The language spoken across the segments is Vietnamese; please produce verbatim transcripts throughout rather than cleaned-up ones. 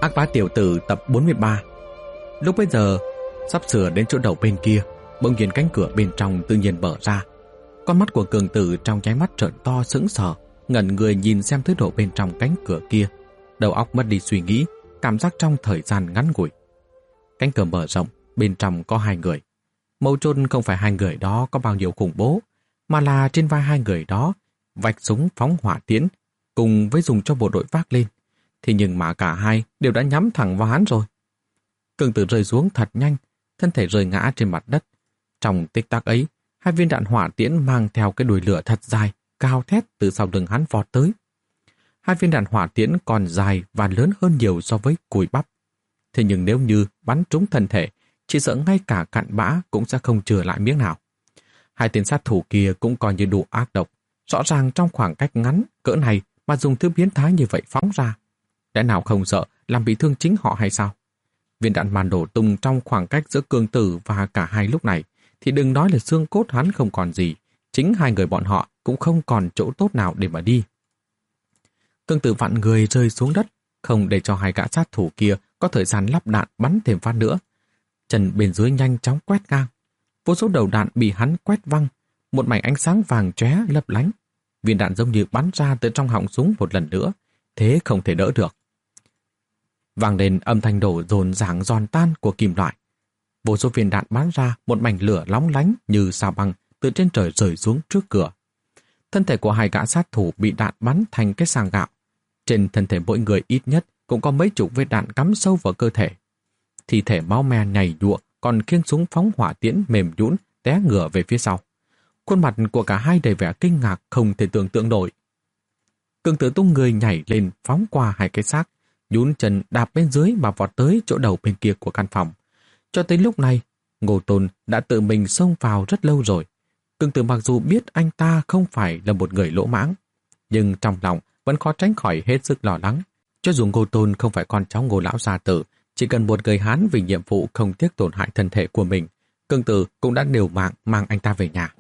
Ác bá tiểu tử tập bốn mươi ba. Lúc bấy giờ, sắp sửa đến chỗ đầu bên kia, bỗng nhiên cánh cửa bên trong tự nhiên mở ra. Con mắt của cường tử trong nháy mắt trợn to sững sờ, ngẩn người nhìn xem thứ đồ bên trong cánh cửa kia. Đầu óc mất đi suy nghĩ, cảm giác trong thời gian ngắn ngủi. Cánh cửa mở rộng, bên trong có hai người. Mấu chốt không phải hai người đó có bao nhiêu khủng bố, mà là trên vai hai người đó vạch súng phóng hỏa tiễn, cùng với dùng cho bộ đội vác lên. Thì nhưng mà cả hai đều đã nhắm thẳng vào hắn rồi. Cường tử rơi xuống thật nhanh, thân thể rơi ngã trên mặt đất. Trong tích tắc ấy, hai viên đạn hỏa tiễn mang theo cái đuôi lửa thật dài, cao thét từ sau lưng hắn vọt tới. Hai viên đạn hỏa tiễn còn dài và lớn hơn nhiều so với cùi bắp. Thế nhưng nếu như bắn trúng thân thể, chỉ sợ ngay cả cặn bã cũng sẽ không chừa lại miếng nào. Hai tên sát thủ kia cũng coi như đủ ác độc. Rõ ràng trong khoảng cách ngắn, cỡ này mà dùng thứ biến thái như vậy phóng ra. Lẽ nào không sợ làm bị thương chính họ hay sao? Viên đạn màn đổ tung trong khoảng cách giữa cường tử và cả hai lúc này, thì đừng nói là xương cốt hắn không còn gì, chính hai người bọn họ cũng không còn chỗ tốt nào để mà đi. Cường tử vặn người rơi xuống đất, không để cho hai gã sát thủ kia có thời gian lắp đạn bắn thêm phát nữa. Chân bên dưới nhanh chóng quét ngang. Vô số đầu đạn bị hắn quét văng, một mảnh ánh sáng vàng chóe lấp lánh. Viên đạn giống như bắn ra từ trong họng súng một lần nữa, thế không thể đỡ được. Vang lên âm thanh đổ dồn dàng giòn tan của kim loại. Vô số viên đạn bắn ra một mảnh lửa lóng lánh như sao băng từ trên trời rơi xuống trước cửa. Thân thể của hai gã sát thủ bị đạn bắn thành cái sàng gạo. Trên thân thể mỗi người ít nhất cũng có mấy chục vết đạn cắm sâu vào cơ thể. Thi thể máu me nhảy nhụa còn khiêng súng phóng hỏa tiễn mềm nhũn té ngửa về phía sau. Khuôn mặt của cả hai đầy vẻ kinh ngạc không thể tưởng tượng nổi. Cường tử tung người nhảy lên phóng qua hai cái xác, nhún chân đạp bên dưới mà vọt tới chỗ đầu bên kia của căn phòng. Cho tới lúc này, Ngô Tôn đã tự mình xông vào rất lâu rồi. Cường tử mặc dù biết anh ta không phải là một người lỗ mãng, nhưng trong lòng vẫn khó tránh khỏi hết sức lo lắng. Cho dù Ngô Tôn không phải con cháu Ngô lão gia tử, chỉ cần một người Hán vì nhiệm vụ không tiếc tổn hại thân thể của mình, Cường tử cũng đã liều mạng mang anh ta về nhà.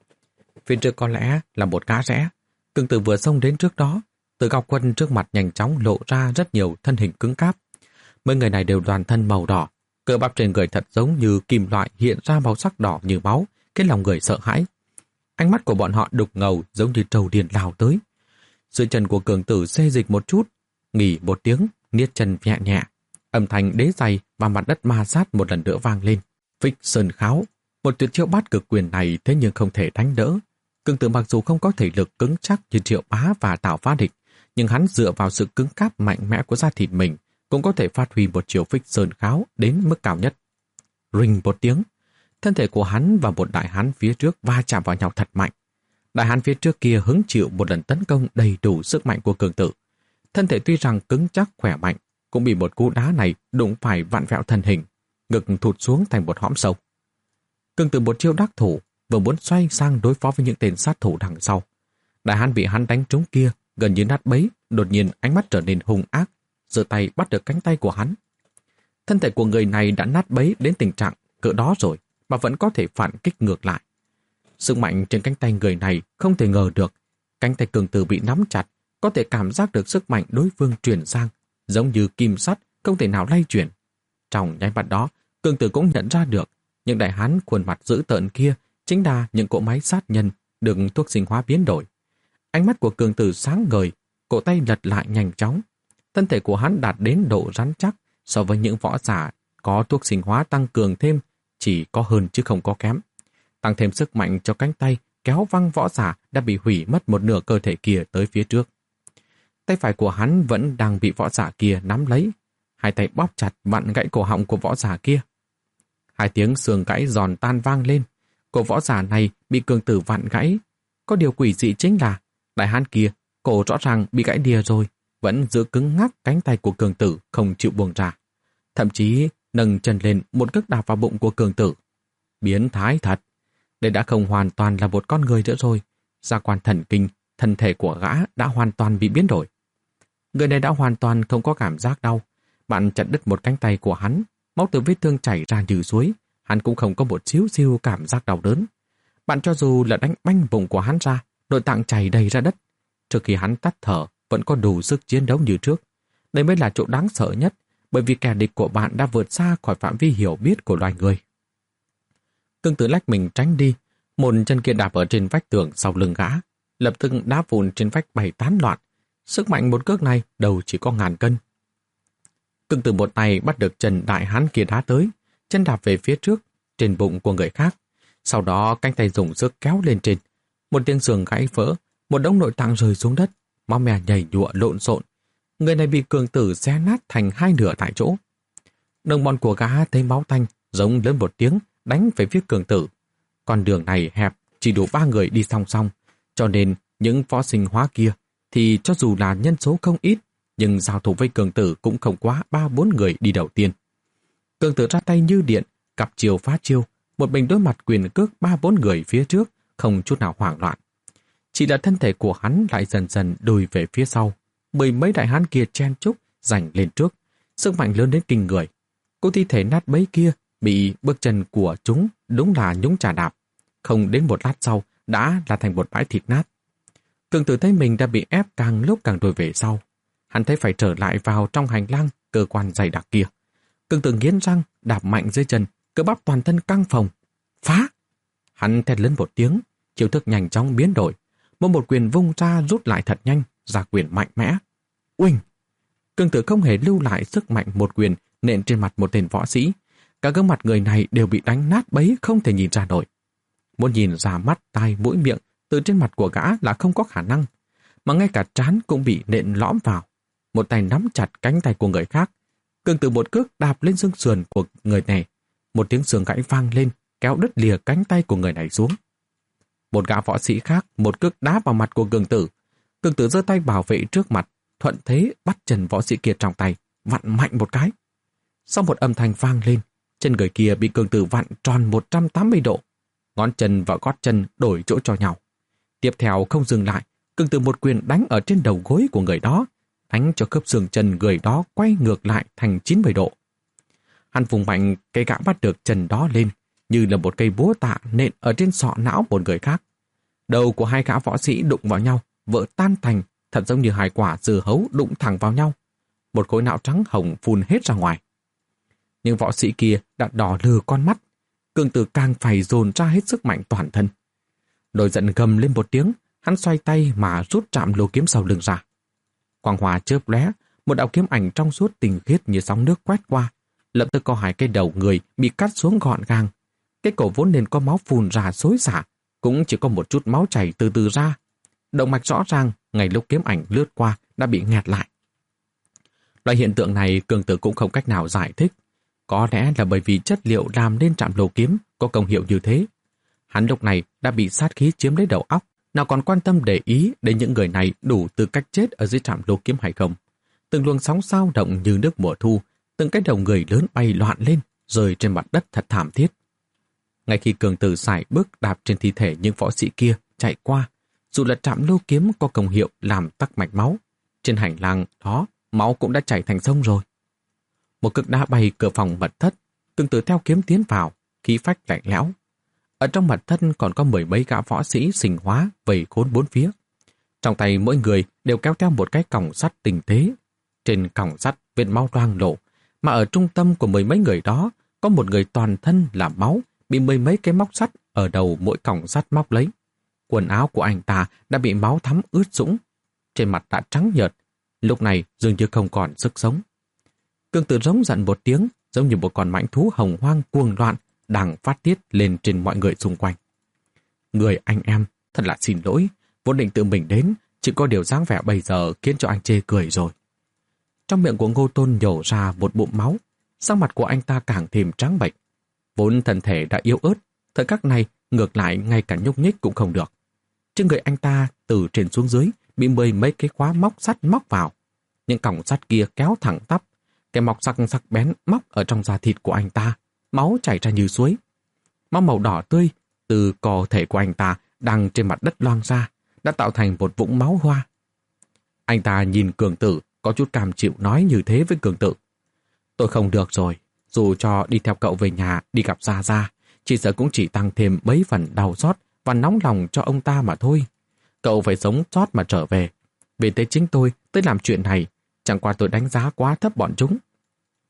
Phía trước có lẽ là một ngã rẽ. Cường tử vừa xông đến trước đó, Từ Cao Quân trước mặt nhanh chóng lộ ra rất nhiều thân hình cứng cáp. Mấy người này đều toàn thân màu đỏ, cơ bắp trên người thật giống như kim loại hiện ra màu sắc đỏ như máu, khiến lòng người sợ hãi. Ánh mắt của bọn họ đục ngầu giống như trâu điên lao tới. Dưới chân của Cường tử xê dịch một chút, nghỉ một tiếng, niết chân nhẹ nhẹ. Âm thanh đế giày và mặt đất ma sát một lần nữa vang lên. Phích sơn kháo, một tuyệt chiêu bát cực quyền này thế nhưng không thể đánh đỡ. Cường tử mặc dù không có thể lực cứng chắc như Triệu Bá và Tào Phá Địch, nhưng hắn dựa vào sự cứng cáp mạnh mẽ của da thịt mình cũng có thể phát huy một chiều phích sơn kháo đến mức cao nhất. Rinh một tiếng, thân thể của hắn và một đại hán phía trước va chạm vào nhau thật mạnh. Đại hán phía trước kia hứng chịu một lần tấn công đầy đủ sức mạnh của cường tử. Thân thể tuy rằng cứng chắc khỏe mạnh, cũng bị một cú đá này đụng phải vặn vẹo thân hình, ngực thụt xuống thành một hõm sâu. Cường tử một chiêu đắc thủ, vừa muốn xoay sang đối phó với những tên sát thủ đằng sau. Đại hán bị hắn đánh trúng kia gần như nát bấy, đột nhiên ánh mắt trở nên hung ác, giơ tay bắt được cánh tay của hắn. Thân thể của người này đã nát bấy đến tình trạng cỡ đó rồi mà vẫn có thể phản kích ngược lại. Sức mạnh trên cánh tay người này không thể ngờ được. Cánh tay cường tử bị nắm chặt, có thể cảm giác được sức mạnh đối phương truyền sang, giống như kim sắt không thể nào lay chuyển. Trong nháy mắt đó, cường tử cũng nhận ra được những đại hán khuôn mặt dữ tợn kia chính là những cỗ máy sát nhân được thuốc sinh hóa biến đổi. Ánh mắt của cường tử sáng ngời, cổ tay lật lại nhanh chóng. Thân thể của hắn đạt đến độ rắn chắc so với những võ giả có thuốc sinh hóa tăng cường thêm, chỉ có hơn chứ không có kém. Tăng thêm sức mạnh cho cánh tay kéo văng võ giả đã bị hủy mất một nửa cơ thể kia tới phía trước. Tay phải của hắn vẫn đang bị võ giả kia nắm lấy, hai tay bóp chặt vặn gãy cổ họng của võ giả kia. Hai tiếng xương gãy giòn tan vang lên, cổ võ giả này bị cường tử vặn gãy. Có điều quỷ dị chính là đại hán kia, cổ rõ ràng bị gãy đìa rồi, vẫn giữ cứng ngắc cánh tay của cường tử không chịu buông ra. Thậm chí nâng chân lên một cước đạp vào bụng của cường tử. Biến thái thật. Đây đã không hoàn toàn là một con người nữa rồi. Gia quan thần kinh, thân thể của gã đã hoàn toàn bị biến đổi. Người này đã hoàn toàn không có cảm giác đau. Bạn chặt đứt một cánh tay của hắn, máu từ vết thương chảy ra như suối, hắn cũng không có một xíu xíu cảm giác đau đớn. Bạn cho dù là đánh banh bụng của hắn ra, nội tạng chảy đầy ra đất, trước khi hắn tắt thở vẫn có đủ sức chiến đấu như trước. Đây mới là chỗ đáng sợ nhất, bởi vì kẻ địch của bạn đã vượt xa khỏi phạm vi hiểu biết của loài người. Cương Tử lách mình tránh đi, một chân kia đạp ở trên vách tường sau lưng gã, lập tức đá vụn trên vách bay tán loạn. Sức mạnh một cước này đầu chỉ có ngàn cân. Cương Tử một tay bắt được chân đại hán kia đá tới, chân đạp về phía trước, trên bụng của người khác. Sau đó cánh tay dùng sức kéo lên trên. Một tiếng xương gãy vỡ, một đống nội tạng rơi xuống đất, máu me nhảy nhụa lộn xộn. Người này bị Cương Tử xé nát thành hai nửa tại chỗ. Đồng bọn của gã thấy máu tanh, giống lớn một tiếng, đánh về phía Cương Tử. Con đường này hẹp, chỉ đủ ba người đi song song, cho nên những võ sinh hóa kia thì cho dù là nhân số không ít, nhưng giao thủ với Cương Tử cũng không quá ba bốn người đi đầu tiên. Cương Tử ra tay như điện, cặp chiều phá chiêu, một mình đối mặt quyền cước ba bốn người phía trước, không chút nào hoảng loạn. Chỉ là thân thể của hắn lại dần dần lùi về phía sau, mười mấy đại hán kia chen chúc giành lên trước, sức mạnh lớn đến kinh người. Cô thi thể nát bấy kia bị bước chân của chúng đúng là nhúng trà đạp, không đến một lát sau đã là thành một bãi thịt nát. Cương Tử thấy mình đã bị ép càng lúc càng lùi về sau. Hắn thấy phải trở lại vào trong hành lang cơ quan dày đặc kia. Cương Tử nghiến răng, đạp mạnh dưới chân, cơ bắp toàn thân căng phồng. Phá! Hắn thét lớn một tiếng, chiêu thức nhanh chóng biến đổi. Một một quyền vung ra rút lại thật nhanh, ra quyền mạnh mẽ. Uỳnh! Cương Tử không hề lưu lại sức mạnh một quyền nện trên mặt một tên võ sĩ. Cả gương mặt người này đều bị đánh nát bấy không thể nhìn ra nổi. Muốn nhìn ra mắt, tai, mũi, miệng từ trên mặt của gã là không có khả năng. Mà ngay cả trán cũng bị nện lõm vào. Một tay nắm chặt cánh tay của người khác. Cương Tử một cước đạp lên xương sườn của người này. Một tiếng xương gãy vang lên, kéo đứt lìa cánh tay của người này xuống. Một gã võ sĩ khác một cước đá vào mặt của Cương Tử. Cương Tử giơ tay bảo vệ trước mặt, thuận thế bắt chân võ sĩ kia trong tay, vặn mạnh một cái. Sau một âm thanh vang lên, chân người kia bị Cương Tử vặn tròn một trăm tám mươi độ. Ngón chân và gót chân đổi chỗ cho nhau. Tiếp theo không dừng lại, Cương Tử một quyền đánh ở trên đầu gối của người đó, đánh cho khớp xương chân người đó quay ngược lại thành chín mươi độ. Hắn vùng mạnh cây gã bắt được chân đó lên, như là một cây búa tạ nện ở trên sọ não một người khác. Đầu của hai gã võ sĩ đụng vào nhau, vỡ tan thành, thật giống như hai quả dưa hấu đụng thẳng vào nhau. Một khối não trắng hồng phun hết ra ngoài. Nhưng võ sĩ kia đã đỏ lừ con mắt, Cương Tử càng phải dồn ra hết sức mạnh toàn thân. Nổi giận gầm lên một tiếng, hắn xoay tay mà rút chạm lô kiếm sau lưng ra. Quang hòa chớp lóe, một đạo kiếm ảnh trong suốt tinh khiết như sóng nước quét qua, lập tức có hai cái đầu người bị cắt xuống gọn gàng. Cái cổ vốn nên có máu phun ra xối xả, cũng chỉ có một chút máu chảy từ từ ra. Động mạch rõ ràng, ngay lúc kiếm ảnh lướt qua đã bị nghẹt lại. Loại hiện tượng này Cương Tử cũng không cách nào giải thích. Có lẽ là bởi vì chất liệu làm nên trạm lô kiếm có công hiệu như thế. Hắn lúc này đã bị sát khí chiếm lấy đầu óc, nào còn quan tâm để ý đến những người này đủ tư cách chết ở dưới trạm lô kiếm hay không. Từng luồng sóng sao động như nước mùa thu, từng cái đầu người lớn bay loạn lên, rơi trên mặt đất thật thảm thiết. Ngay khi Cương Tử sải bước đạp trên thi thể những võ sĩ kia chạy qua, dù là trạm lô kiếm có công hiệu làm tắc mạch máu, trên hành lang đó máu cũng đã chảy thành sông rồi. Một cước đá bay cửa phòng mật thất, Cương Tử theo kiếm tiến vào, khí phách lạnh lẽo. Ở trong mật thất còn có mười mấy gã võ sĩ sinh hóa vây khốn bốn phía. Trong tay mỗi người đều kéo theo một cái còng sắt tinh tế. Trên còng sắt vết máu loang lổ, mà ở trung tâm của mười mấy người đó có một người toàn thân là máu, bị mười mấy cái móc sắt ở đầu mỗi còng sắt móc lấy. Quần áo của anh ta đã bị máu thấm ướt sũng, trên mặt đã trắng nhợt, lúc này dường như không còn sức sống. Cương Tử rống giận một tiếng, giống như một con mãnh thú hồng hoang cuồng loạn đang phát tiết lên trên mọi người xung quanh. Người anh em, thật là xin lỗi, vốn định tự mình đến, chỉ có điều dáng vẻ bây giờ khiến cho anh chê cười rồi. Trong miệng của Ngô Tôn nhổ ra một bụng máu, sắc mặt của anh ta càng thêm trắng bệch. Vốn thân thể đã yếu ớt, thời khắc này ngược lại ngay cả nhúc nhích cũng không được. Trên người anh ta từ trên xuống dưới bị mười mấy cái khóa móc sắt móc vào. Những còng sắt kia kéo thẳng tắp, cái móc sắc sắc bén móc ở trong da thịt của anh ta, máu chảy ra như suối. Máu màu đỏ tươi từ cơ thể của anh ta đang trên mặt đất loang ra, đã tạo thành một vũng máu hoa. Anh ta nhìn Cường Tử, có chút cam chịu nói như thế với Cường Tử. Tôi không được rồi, dù cho đi theo cậu về nhà đi gặp Gia Gia, chỉ sợ cũng chỉ tăng thêm mấy phần đau xót và nóng lòng cho ông ta mà thôi. Cậu phải sống sót mà trở về. Vì thế chính tôi tới làm chuyện này, chẳng qua tôi đánh giá quá thấp bọn chúng.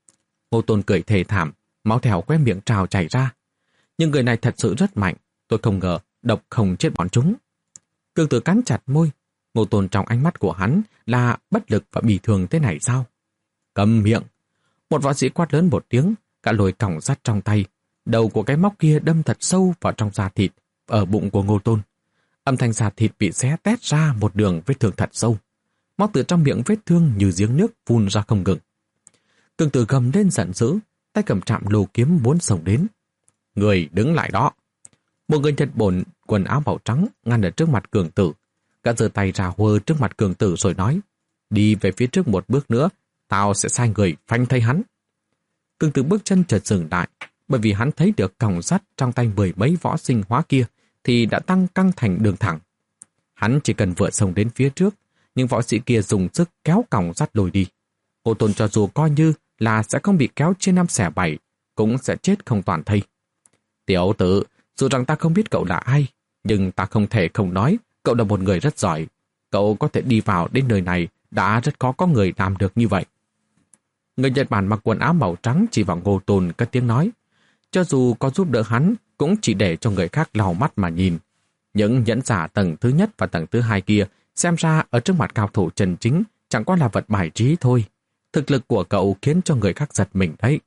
Ngô Tôn cười thề thảm, máu theo que miệng trào chảy ra. Nhưng người này thật sự rất mạnh, tôi không ngờ độc không chết bọn chúng. Cương Tử cắn chặt môi, Ngô Tôn trong ánh mắt của hắn là bất lực và bỉ thường thế này sao? Câm miệng! Một võ sĩ quát lớn một tiếng, cả lồi còng sắt trong tay. Đầu của cái móc kia đâm thật sâu vào trong da thịt, ở bụng của Ngô Tôn. Âm thanh da thịt bị xé tét ra một đường vết thương thật sâu. Máu từ trong miệng vết thương như giếng nước phun ra không ngừng. Cương Tử gầm lên giận dữ, tay cầm trạm lô kiếm muốn xông đến. Người đứng lại đó! Một người Nhật Bản quần áo màu trắng ngăn ở trước mặt Cường Tử. Gã giơ tay ra hơ trước mặt Cường Tử rồi nói, đi về phía trước một bước nữa, tao sẽ sai người phanh thây hắn. Cường Tử bước chân chợt dừng lại, bởi vì hắn thấy được còng sắt trong tay mười mấy võ sinh hóa kia thì đã tăng căng thành đường thẳng. Hắn chỉ cần vượt sông đến phía trước, nhưng võ sĩ kia dùng sức kéo còng sắt lùi đi. Ngô Tôn cho dù coi như là sẽ không bị kéo trên năm xẻ bảy, cũng sẽ chết không toàn thây. Tiểu tử, dù rằng ta không biết cậu là ai, nhưng ta không thể không nói cậu là một người rất giỏi. Cậu có thể đi vào đến nơi này đã rất khó có người làm được như vậy. Người Nhật Bản mặc quần áo màu trắng chỉ vào Ngô Tôn cất tiếng nói, cho dù có giúp đỡ hắn cũng chỉ để cho người khác lau mắt mà nhìn. Những nhẫn giả tầng thứ nhất và tầng thứ hai kia xem ra ở trước mặt cao thủ chân chính chẳng qua là vật bài trí thôi. Thực lực của cậu khiến cho người khác giật mình đấy.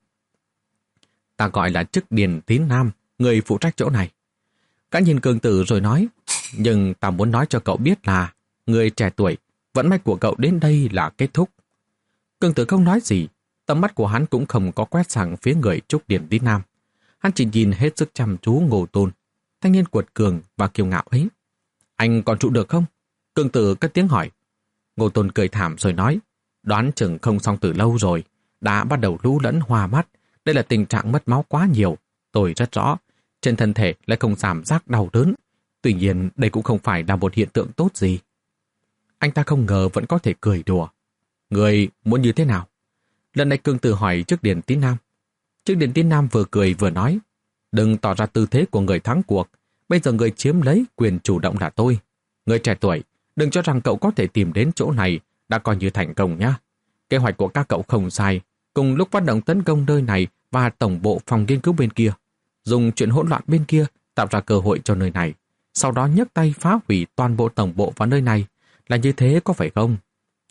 Ta gọi là chức Điền Tín Nam, người phụ trách chỗ này. Cả nhìn Cường Tử rồi nói, nhưng ta muốn nói cho cậu biết là người trẻ tuổi, vận mạch của cậu đến đây là kết thúc. Cường Tử không nói gì, tầm mắt của hắn cũng không có quét sang phía người Trúc Điền Tín Nam. Hắn chỉ nhìn hết sức chăm chú Ngô Tôn, thanh niên cuột cường và kiêu ngạo ấy. Anh còn trụ được không? Cường Tử cất tiếng hỏi. Ngô Tôn cười thảm rồi nói, đoán chừng không xong từ lâu rồi, đã bắt đầu lú lẫn hoa mắt. Đây là tình trạng mất máu quá nhiều, tôi rất rõ. Trên thân thể lại không cảm giác đau đớn. Tuy nhiên đây cũng không phải là một hiện tượng tốt gì. Anh ta không ngờ vẫn có thể cười đùa. Người muốn như thế nào? Lần này Cường Tử hỏi trước Điền Tín Nam. Trước Điền Tín Nam vừa cười vừa nói, đừng tỏ ra tư thế của người thắng cuộc. Bây giờ người chiếm lấy quyền chủ động là tôi. Người trẻ tuổi, đừng cho rằng cậu có thể tìm đến chỗ này đã coi như thành công nhá. Kế hoạch của các cậu không sai. Cùng lúc phát động tấn công nơi này và tổng bộ phòng nghiên cứu bên kia, dùng chuyện hỗn loạn bên kia tạo ra cơ hội cho nơi này, sau đó nhấc tay phá hủy toàn bộ tổng bộ vào nơi này, là như thế có phải không?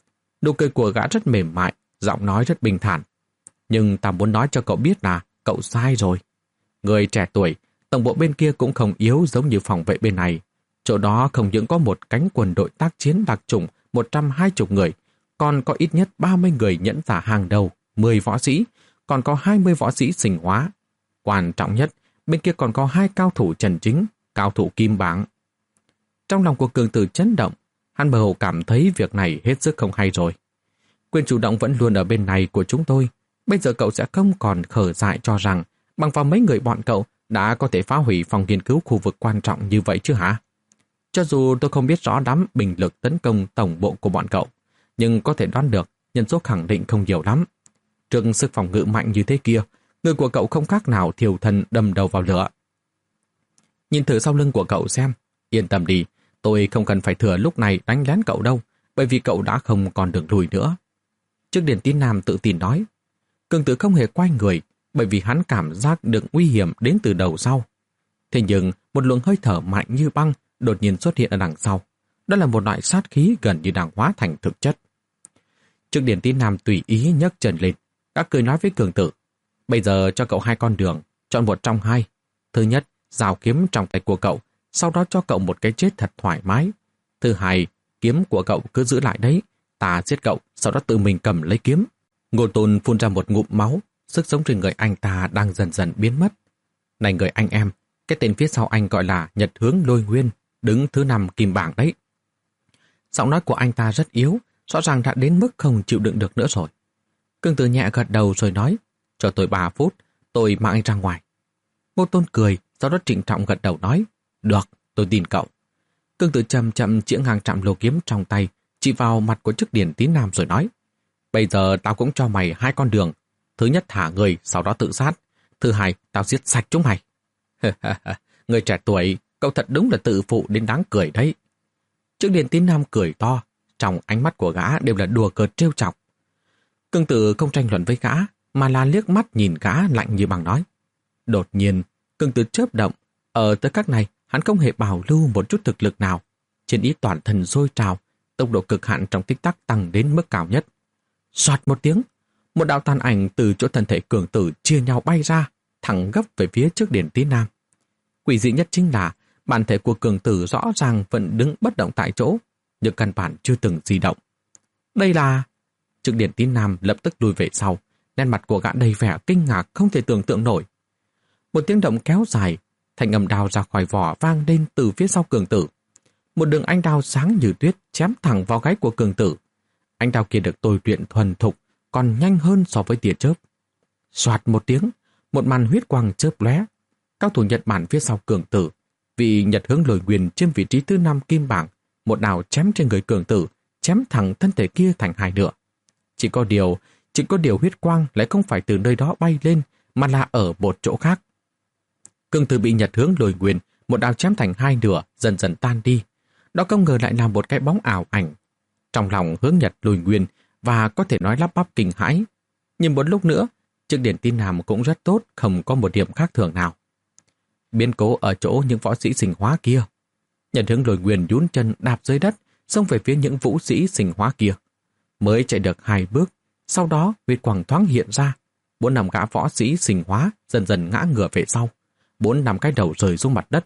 Nụ cười của gã rất mềm mại, giọng nói rất bình thản. Nhưng ta muốn nói cho cậu biết là cậu sai rồi. Người trẻ tuổi, tổng bộ bên kia cũng không yếu giống như phòng vệ bên này. Chỗ đó không những có một cánh quân đội tác chiến đặc chủng một trăm hai mươi người, còn có ít nhất ba mươi người nhẫn giả hàng đầu, mười võ sĩ, còn có hai mươi võ sĩ sinh hóa. Quan trọng nhất, bên kia còn có hai cao thủ trần chính, cao thủ kim bảng. Trong lòng của Cường Tử chấn động, hắn mơ hồ cảm thấy việc này hết sức không hay rồi. Quyền chủ động vẫn luôn ở bên này của chúng tôi. Bây giờ cậu sẽ không còn khở dại cho rằng bằng vào mấy người bọn cậu đã có thể phá hủy phòng nghiên cứu khu vực quan trọng như vậy chứ hả? Cho dù tôi không biết rõ lắm bình lực tấn công tổng bộ của bọn cậu, nhưng có thể đoán được nhân số khẳng định không nhiều lắm. Trước sức phòng ngự mạnh như thế kia, người của cậu không khác nào thiêu thân đâm đầu vào lửa. Nhìn thử sau lưng của cậu xem, yên tâm đi, tôi không cần phải thừa lúc này đánh lén cậu đâu, bởi vì cậu đã không còn đường lùi nữa. Trước Điền Tín Nam tự tin nói. Cường Tử không hề quay người, bởi vì hắn cảm giác được nguy hiểm đến từ đầu sau. Thế nhưng, một luồng hơi thở mạnh như băng đột nhiên xuất hiện ở đằng sau. Đó là một loại sát khí gần như đang hóa thành thực chất. Trước Điền Tín Nam tùy ý nhấc chân lên, đã cười nói với Cường Tử. Bây giờ cho cậu hai con đường, chọn một trong hai. Thứ nhất, giao kiếm trong tay của cậu, sau đó cho cậu một cái chết thật thoải mái. Thứ hai, kiếm của cậu cứ giữ lại đấy, ta giết cậu, sau đó tự mình cầm lấy kiếm. Ngô Tôn phun ra một ngụm máu, sức sống trên người anh ta đang dần dần biến mất. Này người anh em, cái tên phía sau anh gọi là Nhật Hướng Lôi Nguyên, đứng thứ năm kim bảng đấy. Giọng nói của anh ta rất yếu, rõ ràng đã đến mức không chịu đựng được nữa rồi. Cường Tử nhẹ gật đầu rồi nói, cho tôi ba phút, tôi mang anh ra ngoài. Ngô Tôn cười, sau đó trịnh trọng gật đầu nói, được, tôi tin cậu. Cường Tử chậm chậm chĩa ngang trạm lô kiếm trong tay, chỉ vào mặt của chức Điền Tín Nam rồi nói, bây giờ tao cũng cho mày hai con đường. Thứ nhất thả người, sau đó tự sát. Thứ hai, tao giết sạch chúng mày. Người trẻ tuổi, cậu thật đúng là tự phụ đến đáng cười đấy. Chức Điền Tín Nam cười to, trong ánh mắt của gã đều là đùa cợt trêu chọc. Cường Tử không tranh luận với gã, mà là liếc mắt nhìn gã lạnh như băng nói. Đột nhiên, Cường Tử chớp động, ở tới các này hắn không hề bảo lưu một chút thực lực nào. Chiến ý toàn thân sôi trào, tốc độ cực hạn trong tích tắc tăng đến mức cao nhất. Soạt một tiếng, một đạo tàn ảnh từ chỗ thân thể Cường Tử chia nhau bay ra, thẳng gấp về phía trước Điền Tí Nam. Quỷ dị nhất chính là bản thể của Cường Tử rõ ràng vẫn đứng bất động tại chỗ, nhưng căn bản chưa từng di động. Đây là... Trước Điền Tí Nam lập tức lùi về sau, nét mặt của gã đầy vẻ kinh ngạc không thể tưởng tượng nổi. Một tiếng động kéo dài, thanh âm đao ra khỏi vỏ vang lên từ phía sau Cường Tử. Một đường ánh đao sáng như tuyết chém thẳng vào gáy của Cường Tử. Ánh đao kia được tôi luyện thuần thục, còn nhanh hơn so với tia chớp. Soạt một tiếng, một màn huyết quang chớp lóe. Cao thủ Nhật Bản phía sau Cường Tử, vì Nhật Hướng Lôi Quyền chiếm vị trí thứ năm kim bảng, một đao chém trên người Cường Tử, chém thẳng thân thể kia thành hai nửa. Chỉ có điều, chỉ có điều huyết quang lại không phải từ nơi đó bay lên, mà là ở một chỗ khác. Cường Tử bị Nhật Hướng Lôi Quyền một đao chém thành hai nửa, dần dần tan đi. Đó không ngờ lại là một cái bóng ảo ảnh. Trong lòng Hướng Nhật Lôi Quyền và có thể nói lắp bắp kinh hãi. Nhưng một lúc nữa, trước Điền Tí Nam cũng rất tốt, không có một điểm khác thường nào. Biến cố ở chỗ những võ sĩ sinh hóa kia. Nhật Hướng Lôi Quyền nhún chân đạp dưới đất, xông về phía những vũ sĩ sinh hóa kia. Mới chạy được hai bước, sau đó huyết quang thoáng hiện ra. Bốn năm gã võ sĩ sinh hóa dần dần ngã ngửa về sau. Bốn năm cái đầu rơi xuống mặt đất.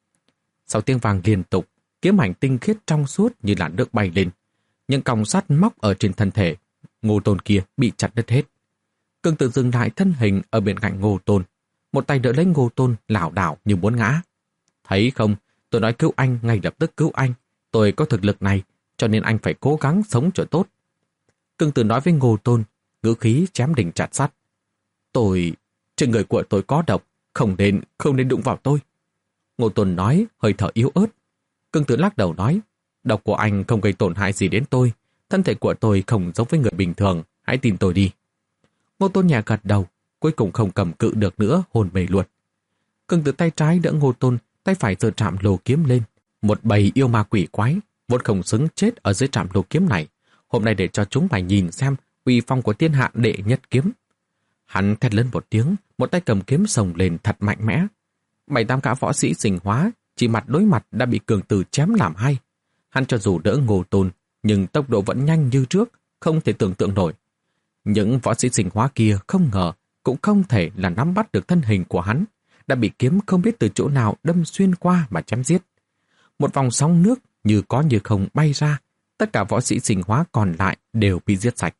Sau tiếng vang liên tục, kiếm ảnh tinh khiết trong suốt như là nước bay lên. Những còng sắt móc ở trên thân thể Ngô Tôn kia bị chặt đứt hết. Cường Tử dừng lại thân hình ở bên cạnh Ngô Tôn, một tay đỡ lấy Ngô Tôn lảo đảo như muốn ngã. Thấy không, tôi nói cứu anh ngay lập tức cứu anh. Tôi có thực lực này, cho nên anh phải cố gắng sống cho tốt. Cường Tử nói với Ngô Tôn, ngữ khí chém đinh chặt sắt. Tôi, trên người của tôi có độc, không nên, không nên đụng vào tôi. Ngô Tôn nói, hơi thở yếu ớt. Cường Tử lắc đầu nói, độc của anh không gây tổn hại gì đến tôi. Thân thể của tôi không giống với người bình thường, hãy tin tôi đi. Ngô Tôn nhà gật đầu, cuối cùng không cầm cự được nữa, hồn mê luôn. Cường Tử tay trái đỡ Ngô Tôn, tay phải giơ trạm lô kiếm lên. Một bầy yêu ma quỷ quái, vốn không xứng chết ở dưới trạm lô kiếm này. Hôm nay để cho chúng mày nhìn xem uy phong của thiên hạ đệ nhất kiếm. Hắn thét lớn một tiếng, một tay cầm kiếm sồng lên thật mạnh mẽ. Bảy tám gã võ sĩ sinh hóa, chỉ mặt đối mặt đã bị Cường Tử chém làm hai. Hắn cho dù đỡ Ngô Tôn, nhưng tốc độ vẫn nhanh như trước, không thể tưởng tượng nổi. Những võ sĩ sinh hóa kia không ngờ, cũng không thể là nắm bắt được thân hình của hắn, đã bị kiếm không biết từ chỗ nào đâm xuyên qua mà chém giết. Một vòng sóng nước như có như không bay ra, tất cả võ sĩ sinh hóa còn lại đều bị giết sạch.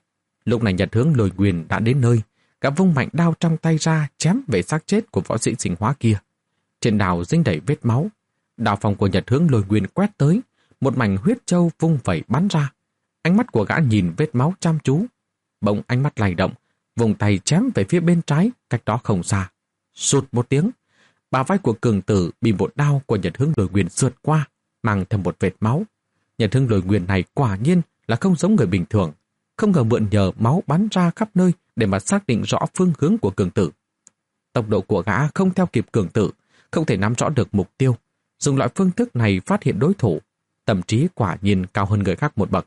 Lúc này Nhật Hướng Lôi Quyền đã đến nơi, gã vung mạnh đao trong tay ra chém về xác chết của võ sĩ sinh hóa kia. Trên đao dính đầy vết máu, đao phong của Nhật Hướng Lôi Quyền quét tới, một mảnh huyết châu vung vẩy bắn ra. Ánh mắt của gã nhìn vết máu chăm chú, bỗng ánh mắt lay động, vùng tay chém về phía bên trái, cách đó không xa. Sụt một tiếng, bả vai của Cường Tử bị một đao của Nhật Hướng Lôi Quyền sượt qua, mang thêm một vệt máu. Nhật Hướng Lôi Quyền này quả nhiên là không giống người bình thường, không ngờ mượn nhờ máu bắn ra khắp nơi để mà xác định rõ phương hướng của Cường Tử. Tốc độ của gã không theo kịp Cường Tử, không thể nắm rõ được mục tiêu. Dùng loại phương thức này phát hiện đối thủ, tâm trí quả nhiên cao hơn người khác một bậc.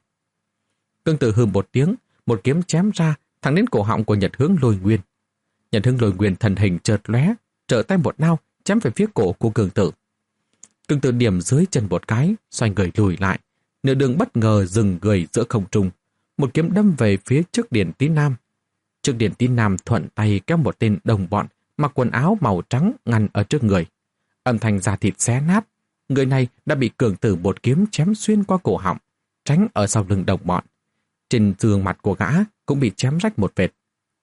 Cường Tử hừ một tiếng, một kiếm chém ra, thẳng đến cổ họng của Nhật Hướng Lôi Nguyên. Nhật Hướng Lôi Nguyên thần hình chợt lóe, trở tay một đao chém về phía cổ của Cường Tử. Cường Tử điểm dưới chân một cái, xoay người lùi lại, nửa đường bất ngờ dừng người giữa không trung, một kiếm đâm về phía trước Điền Tí Nam. Trước Điền Tí Nam thuận tay kéo một tên đồng bọn mặc quần áo màu trắng ngăn ở trước người. Âm thanh da thịt xé nát, người này đã bị Cường Tử một kiếm chém xuyên qua cổ họng, tránh ở sau lưng đồng bọn. Trên gương mặt của gã cũng bị chém rách một vệt.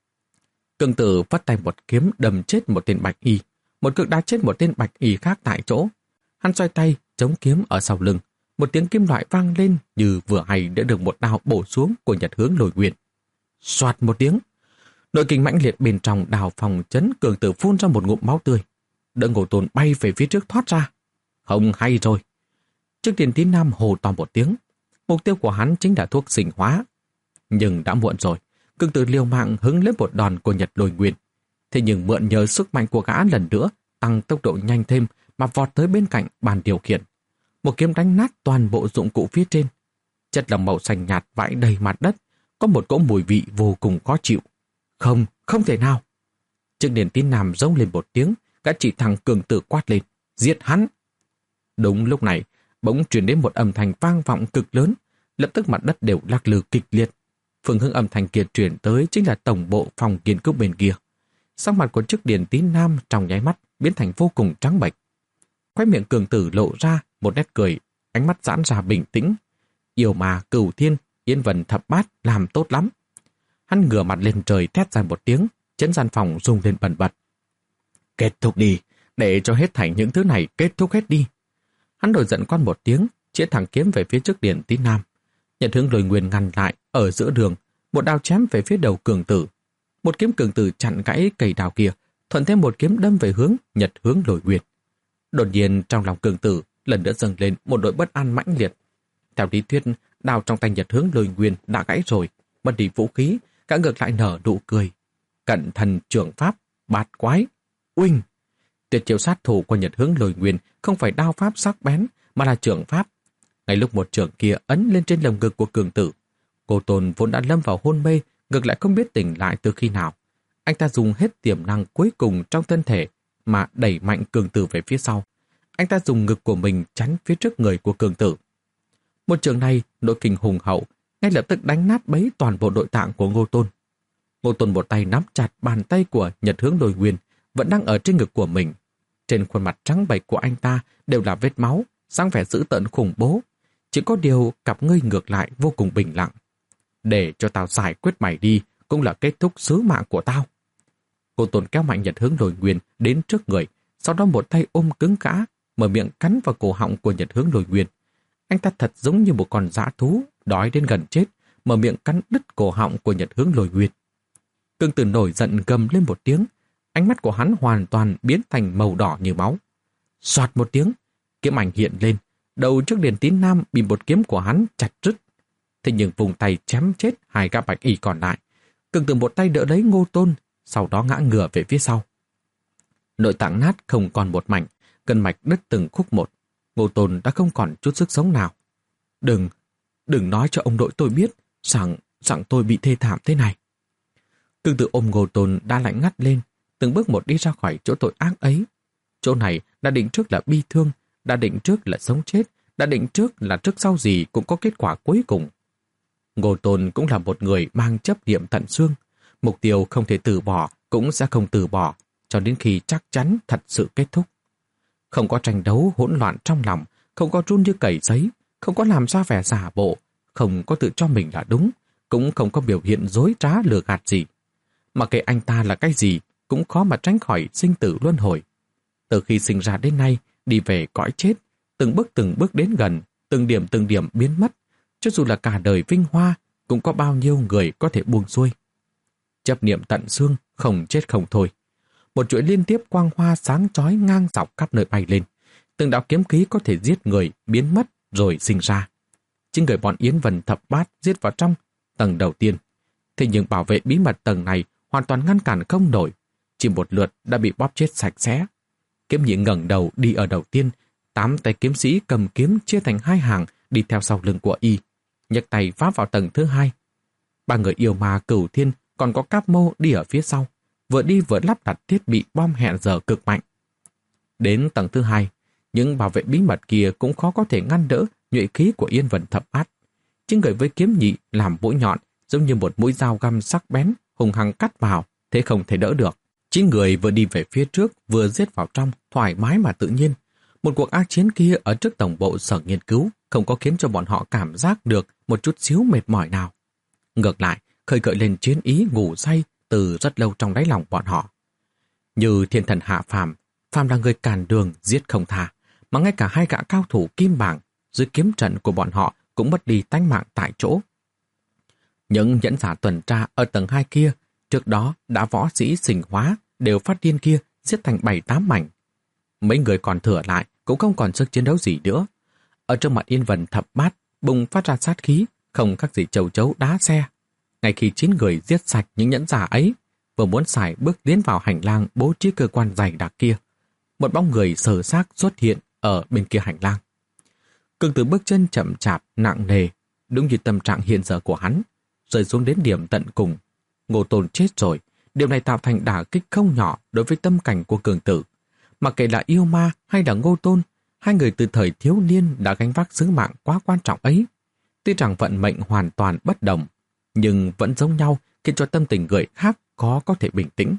Cường Tử vắt tay một kiếm đâm chết một tên bạch y, một cước đá chết một tên bạch y khác tại chỗ. Hắn xoay tay chống kiếm ở sau lưng, một tiếng kim loại vang lên như vừa hay đã được một đao bổ xuống của Nhật Hướng Lôi Quyền. Soạt một tiếng, nội kình mãnh liệt bên trong đào phòng chấn Cường Tử phun ra một ngụm máu tươi. Đỡ Ngô Tôn bay về phía trước thoát ra. Không hay rồi. Trước Điền Tí Nam hồ to một tiếng. Mục tiêu của hắn chính là thuốc sinh hóa. Nhưng đã muộn rồi. Cường Tử liều mạng hứng lấy một đòn của Nhật Lôi Quyền. Thế nhưng mượn nhờ sức mạnh của gã lần nữa, tăng tốc độ nhanh thêm mà vọt tới bên cạnh bàn điều khiển. Một kiếm đánh nát toàn bộ dụng cụ phía trên. Chất lỏng màu xanh nhạt vãi đầy mặt đất, có một cỗ mùi vị vô cùng khó chịu. Không, không thể nào. Trương Điền Tín Nam rống lên một tiếng, gã chỉ thẳng cường tử quát lên, giết hắn. Đúng lúc này, bỗng truyền đến một âm thanh vang vọng cực lớn, lập tức mặt đất đều lắc lư kịch liệt. Phương hướng âm thanh kia truyền tới chính là tổng bộ phòng nghiên cứu bên kia. Sắc mặt của Trương Điền Tín Nam trong nháy mắt biến thành vô cùng trắng bệch. Khóe miệng cường tử lộ ra một nét cười, ánh mắt giãn ra bình tĩnh. Yêu mà Cửu Thiên, Yên Vân Thập Bát làm tốt lắm. Hắn ngửa mặt lên trời thét dài một tiếng, chấn gian phòng rung lên bần bật. Kết thúc đi, để cho hết thảy những thứ này kết thúc hết đi. Hắn nổi giận quát một tiếng, chĩa thẳng kiếm về phía trước Điền Tín Nam. Nhật Hướng Lôi Nguyên ngăn lại ở giữa đường, một đao chém về phía đầu cường tử. Một kiếm cường tử chặn gãy cây đao kia, thuận thêm một kiếm đâm về hướng Nhật Hướng Lôi Nguyên. Đột nhiên trong lòng cường tử lần nữa dâng lên một nỗi bất an mãnh liệt. Theo lý thuyết, đao trong tay Nhật Hướng Lôi Nguyên đã gãy rồi, mất đi vũ khí, cả ngược lại nở nụ cười. Cận thần trưởng pháp, bát quái, uỳnh. Tuyệt chiêu sát thủ của Nhật Hướng Lôi Nguyên không phải đao pháp sắc bén, mà là trưởng pháp. Ngay lúc một trưởng kia ấn lên trên lồng ngực của cường tử, Cô Tôn vốn đã lâm vào hôn mê, ngược lại không biết tỉnh lại từ khi nào. Anh ta dùng hết tiềm năng cuối cùng trong thân thể mà đẩy mạnh cường tử về phía sau. Anh ta dùng ngực của mình chắn phía trước người của cường tử. Một trường này, nội kình hùng hậu, ngay lập tức đánh nát bấy toàn bộ nội tạng của Ngô Tôn. Ngô Tôn một tay nắm chặt bàn tay của Nhật Hướng Lôi Nguyên, vẫn đang ở trên ngực của mình. Trên khuôn mặt trắng bệch của anh ta đều là vết máu, dáng vẻ dữ tợn khủng bố. Chỉ có điều cặp ngươi ngược lại vô cùng bình lặng. Để cho tao giải quyết mày đi cũng là kết thúc sứ mạng của tao. Ngô Tôn kéo mạnh Nhật Hướng Lôi Nguyên đến trước người, sau đó một tay ôm cứng gã, mở miệng cắn vào cổ họng của Nhật Hướng Lôi Nguyên. Anh ta thật giống như một con dã thú đói đến gần chết, mở miệng cắn đứt cổ họng của Nhật Hướng Lôi Nguyên. Cương Tử nổi giận gầm lên một tiếng, ánh mắt của hắn hoàn toàn biến thành màu đỏ như máu. Soạt một tiếng, kiếm ảnh hiện lên, đầu trước Điền Tín Nam bị một kiếm của hắn chặt rứt. Thế nhưng vùng tay chém chết hai gã bạch y còn lại. Cương Tử một tay đỡ lấy Ngô Tôn, sau đó ngã ngửa về phía sau. Nội tạng nát không còn một mảnh, gân mạch đứt từng khúc một. Ngô Tôn đã không còn chút sức sống nào. Đừng, đừng nói cho ông đội tôi biết rằng, rằng tôi bị thê thảm thế này. Cương Tử ôm Ngô Tôn đã lạnh ngắt lên, từng bước một đi ra khỏi chỗ tội ác ấy. Chỗ này đã định trước là bi thương, đã định trước là sống chết, đã định trước là trước sau gì cũng có kết quả cuối cùng. Ngô Tôn cũng là một người mang chấp niệm tận xương. Mục tiêu không thể từ bỏ, cũng sẽ không từ bỏ, cho đến khi chắc chắn thật sự kết thúc. Không có tranh đấu hỗn loạn trong lòng, không có run như cầy giấy, không có làm ra vẻ giả bộ, không có tự cho mình là đúng, cũng không có biểu hiện dối trá lừa gạt gì. Mà kệ anh ta là cái gì, cũng khó mà tránh khỏi sinh tử luân hồi. Từ khi sinh ra đến nay, đi về cõi chết, từng bước từng bước đến gần, từng điểm từng điểm biến mất, cho dù là cả đời vinh hoa, cũng có bao nhiêu người có thể buông xuôi. Chấp niệm tận xương, không chết không thôi. Một chuỗi liên tiếp quang hoa sáng chói ngang dọc khắp nơi bay lên. Từng đạo kiếm khí có thể giết người, biến mất, rồi sinh ra. Chính người bọn Yến Vân Thập Bát giết vào trong tầng đầu tiên. Thế nhưng bảo vệ bí mật tầng này hoàn toàn ngăn cản không nổi. Chỉ một lượt đã bị bóp chết sạch sẽ. Kiếm nhị ngẩng đầu đi ở đầu tiên. Tám tay kiếm sĩ cầm kiếm chia thành hai hàng đi theo sau lưng của y. Nhấc tay phá vào tầng thứ hai. Ba người yêu ma Cửu Thiên còn có Cáp Mô đi ở phía sau, vừa đi vừa lắp đặt thiết bị bom hẹn giờ cực mạnh. Đến tầng thứ hai, những bảo vệ bí mật kia cũng khó có thể ngăn đỡ nhuệ khí của Yên Vân Thập Bát. Chính người với kiếm nhị làm mũi nhọn, giống như một mũi dao găm sắc bén, hùng hăng cắt vào, thế không thể đỡ được. Chính người vừa đi về phía trước, vừa giết vào trong, thoải mái mà tự nhiên. Một cuộc ác chiến kia ở trước tổng bộ sở nghiên cứu không có khiến cho bọn họ cảm giác được một chút xíu mệt mỏi nào. Ngược lại, khơi gợi lên chiến ý ngủ say từ rất lâu trong đáy lòng bọn họ. Như thiên thần hạ phàm, phàm là người càn đường giết không tha, mà ngay cả hai gã cao thủ kim bảng dưới kiếm trận của bọn họ cũng mất đi tánh mạng tại chỗ. Những nhẫn giả tuần tra ở tầng hai kia, trước đó đã võ sĩ sinh hóa đều phát điên kia giết thành bảy tám mảnh. Mấy người còn thừa lại cũng không còn sức chiến đấu gì nữa. Ở trong mặt Yên Vân Thập Bát bùng phát ra sát khí, không khác gì châu chấu đá xe. Ngay khi chín người giết sạch những nhẫn giả ấy, vừa muốn xài bước tiến vào hành lang bố trí cơ quan dày đặc kia, một bóng người sờ xác xuất hiện ở bên kia hành lang. Cường Tử bước chân chậm chạp, nặng nề, đúng như tâm trạng hiện giờ của hắn, rơi xuống đến điểm tận cùng. Ngô Tôn chết rồi, Điều này tạo thành đả kích không nhỏ đối với tâm cảnh của Cường Tử. Mặc kệ là Yêu Ma hay là Ngô Tôn, hai người từ thời thiếu niên đã gánh vác sứ mạng quá quan trọng ấy. Tuy rằng vận mệnh hoàn toàn bất đồng, nhưng vẫn giống nhau khiến cho tâm tình người khác khó có thể bình tĩnh.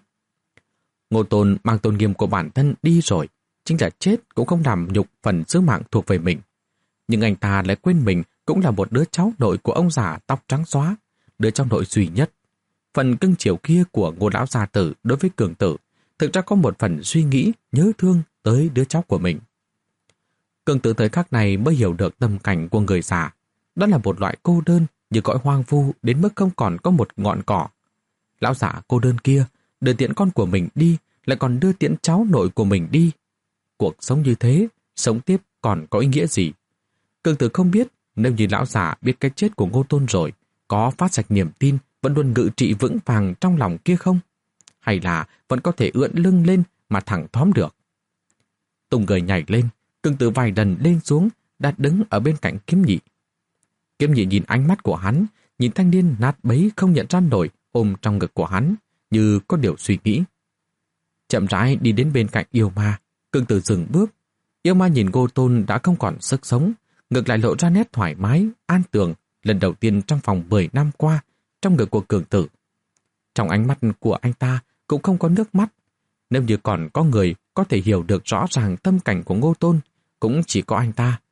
Ngô Tôn mang tôn nghiêm của bản thân đi rồi, chính là chết cũng không làm nhục phần sứ mạng thuộc về mình. Nhưng anh ta lại quên mình cũng là một đứa cháu nội của ông già tóc trắng xóa, đứa cháu nội duy nhất. Phần cưng chiều kia của Ngô lão gia tử đối với Cường Tử thực ra có một phần suy nghĩ nhớ thương tới đứa cháu của mình. Cường Tử thời khắc này mới hiểu được tâm cảnh của người già. Đó là một loại cô đơn như cõi hoang vu đến mức không còn có một ngọn cỏ. Lão giả cô đơn kia đưa tiễn con của mình đi, lại còn đưa tiễn cháu nội của mình đi. Cuộc sống như thế, sống tiếp còn có ý nghĩa gì? Cường Tử không biết nếu như lão giả biết cái chết của Ngô Tôn rồi, có phát sạch niềm tin vẫn luôn ngự trị vững vàng trong lòng kia không? Hay là vẫn có thể ưỡn lưng lên mà thẳng thóm được? Tùng người nhảy lên, Cường Tử vài lần lên xuống, đã đứng ở bên cạnh Kiếm Nhị. Kiếm Nhị nhìn ánh mắt của hắn, nhìn thanh niên nát bấy không nhận ra nổi ôm trong ngực của hắn, như có điều suy nghĩ. Chậm rãi đi đến bên cạnh Yêu Ma, Cường Tử dừng bước. Yêu Ma nhìn Ngô Tôn đã không còn sức sống, ngược lại lộ ra nét thoải mái, an tường, lần đầu tiên trong vòng mười năm qua, trong ngực của Cường Tử. Trong ánh mắt của anh ta cũng không có nước mắt. Nếu như còn có người có thể hiểu được rõ ràng tâm cảnh của Ngô Tôn, cũng chỉ có anh ta.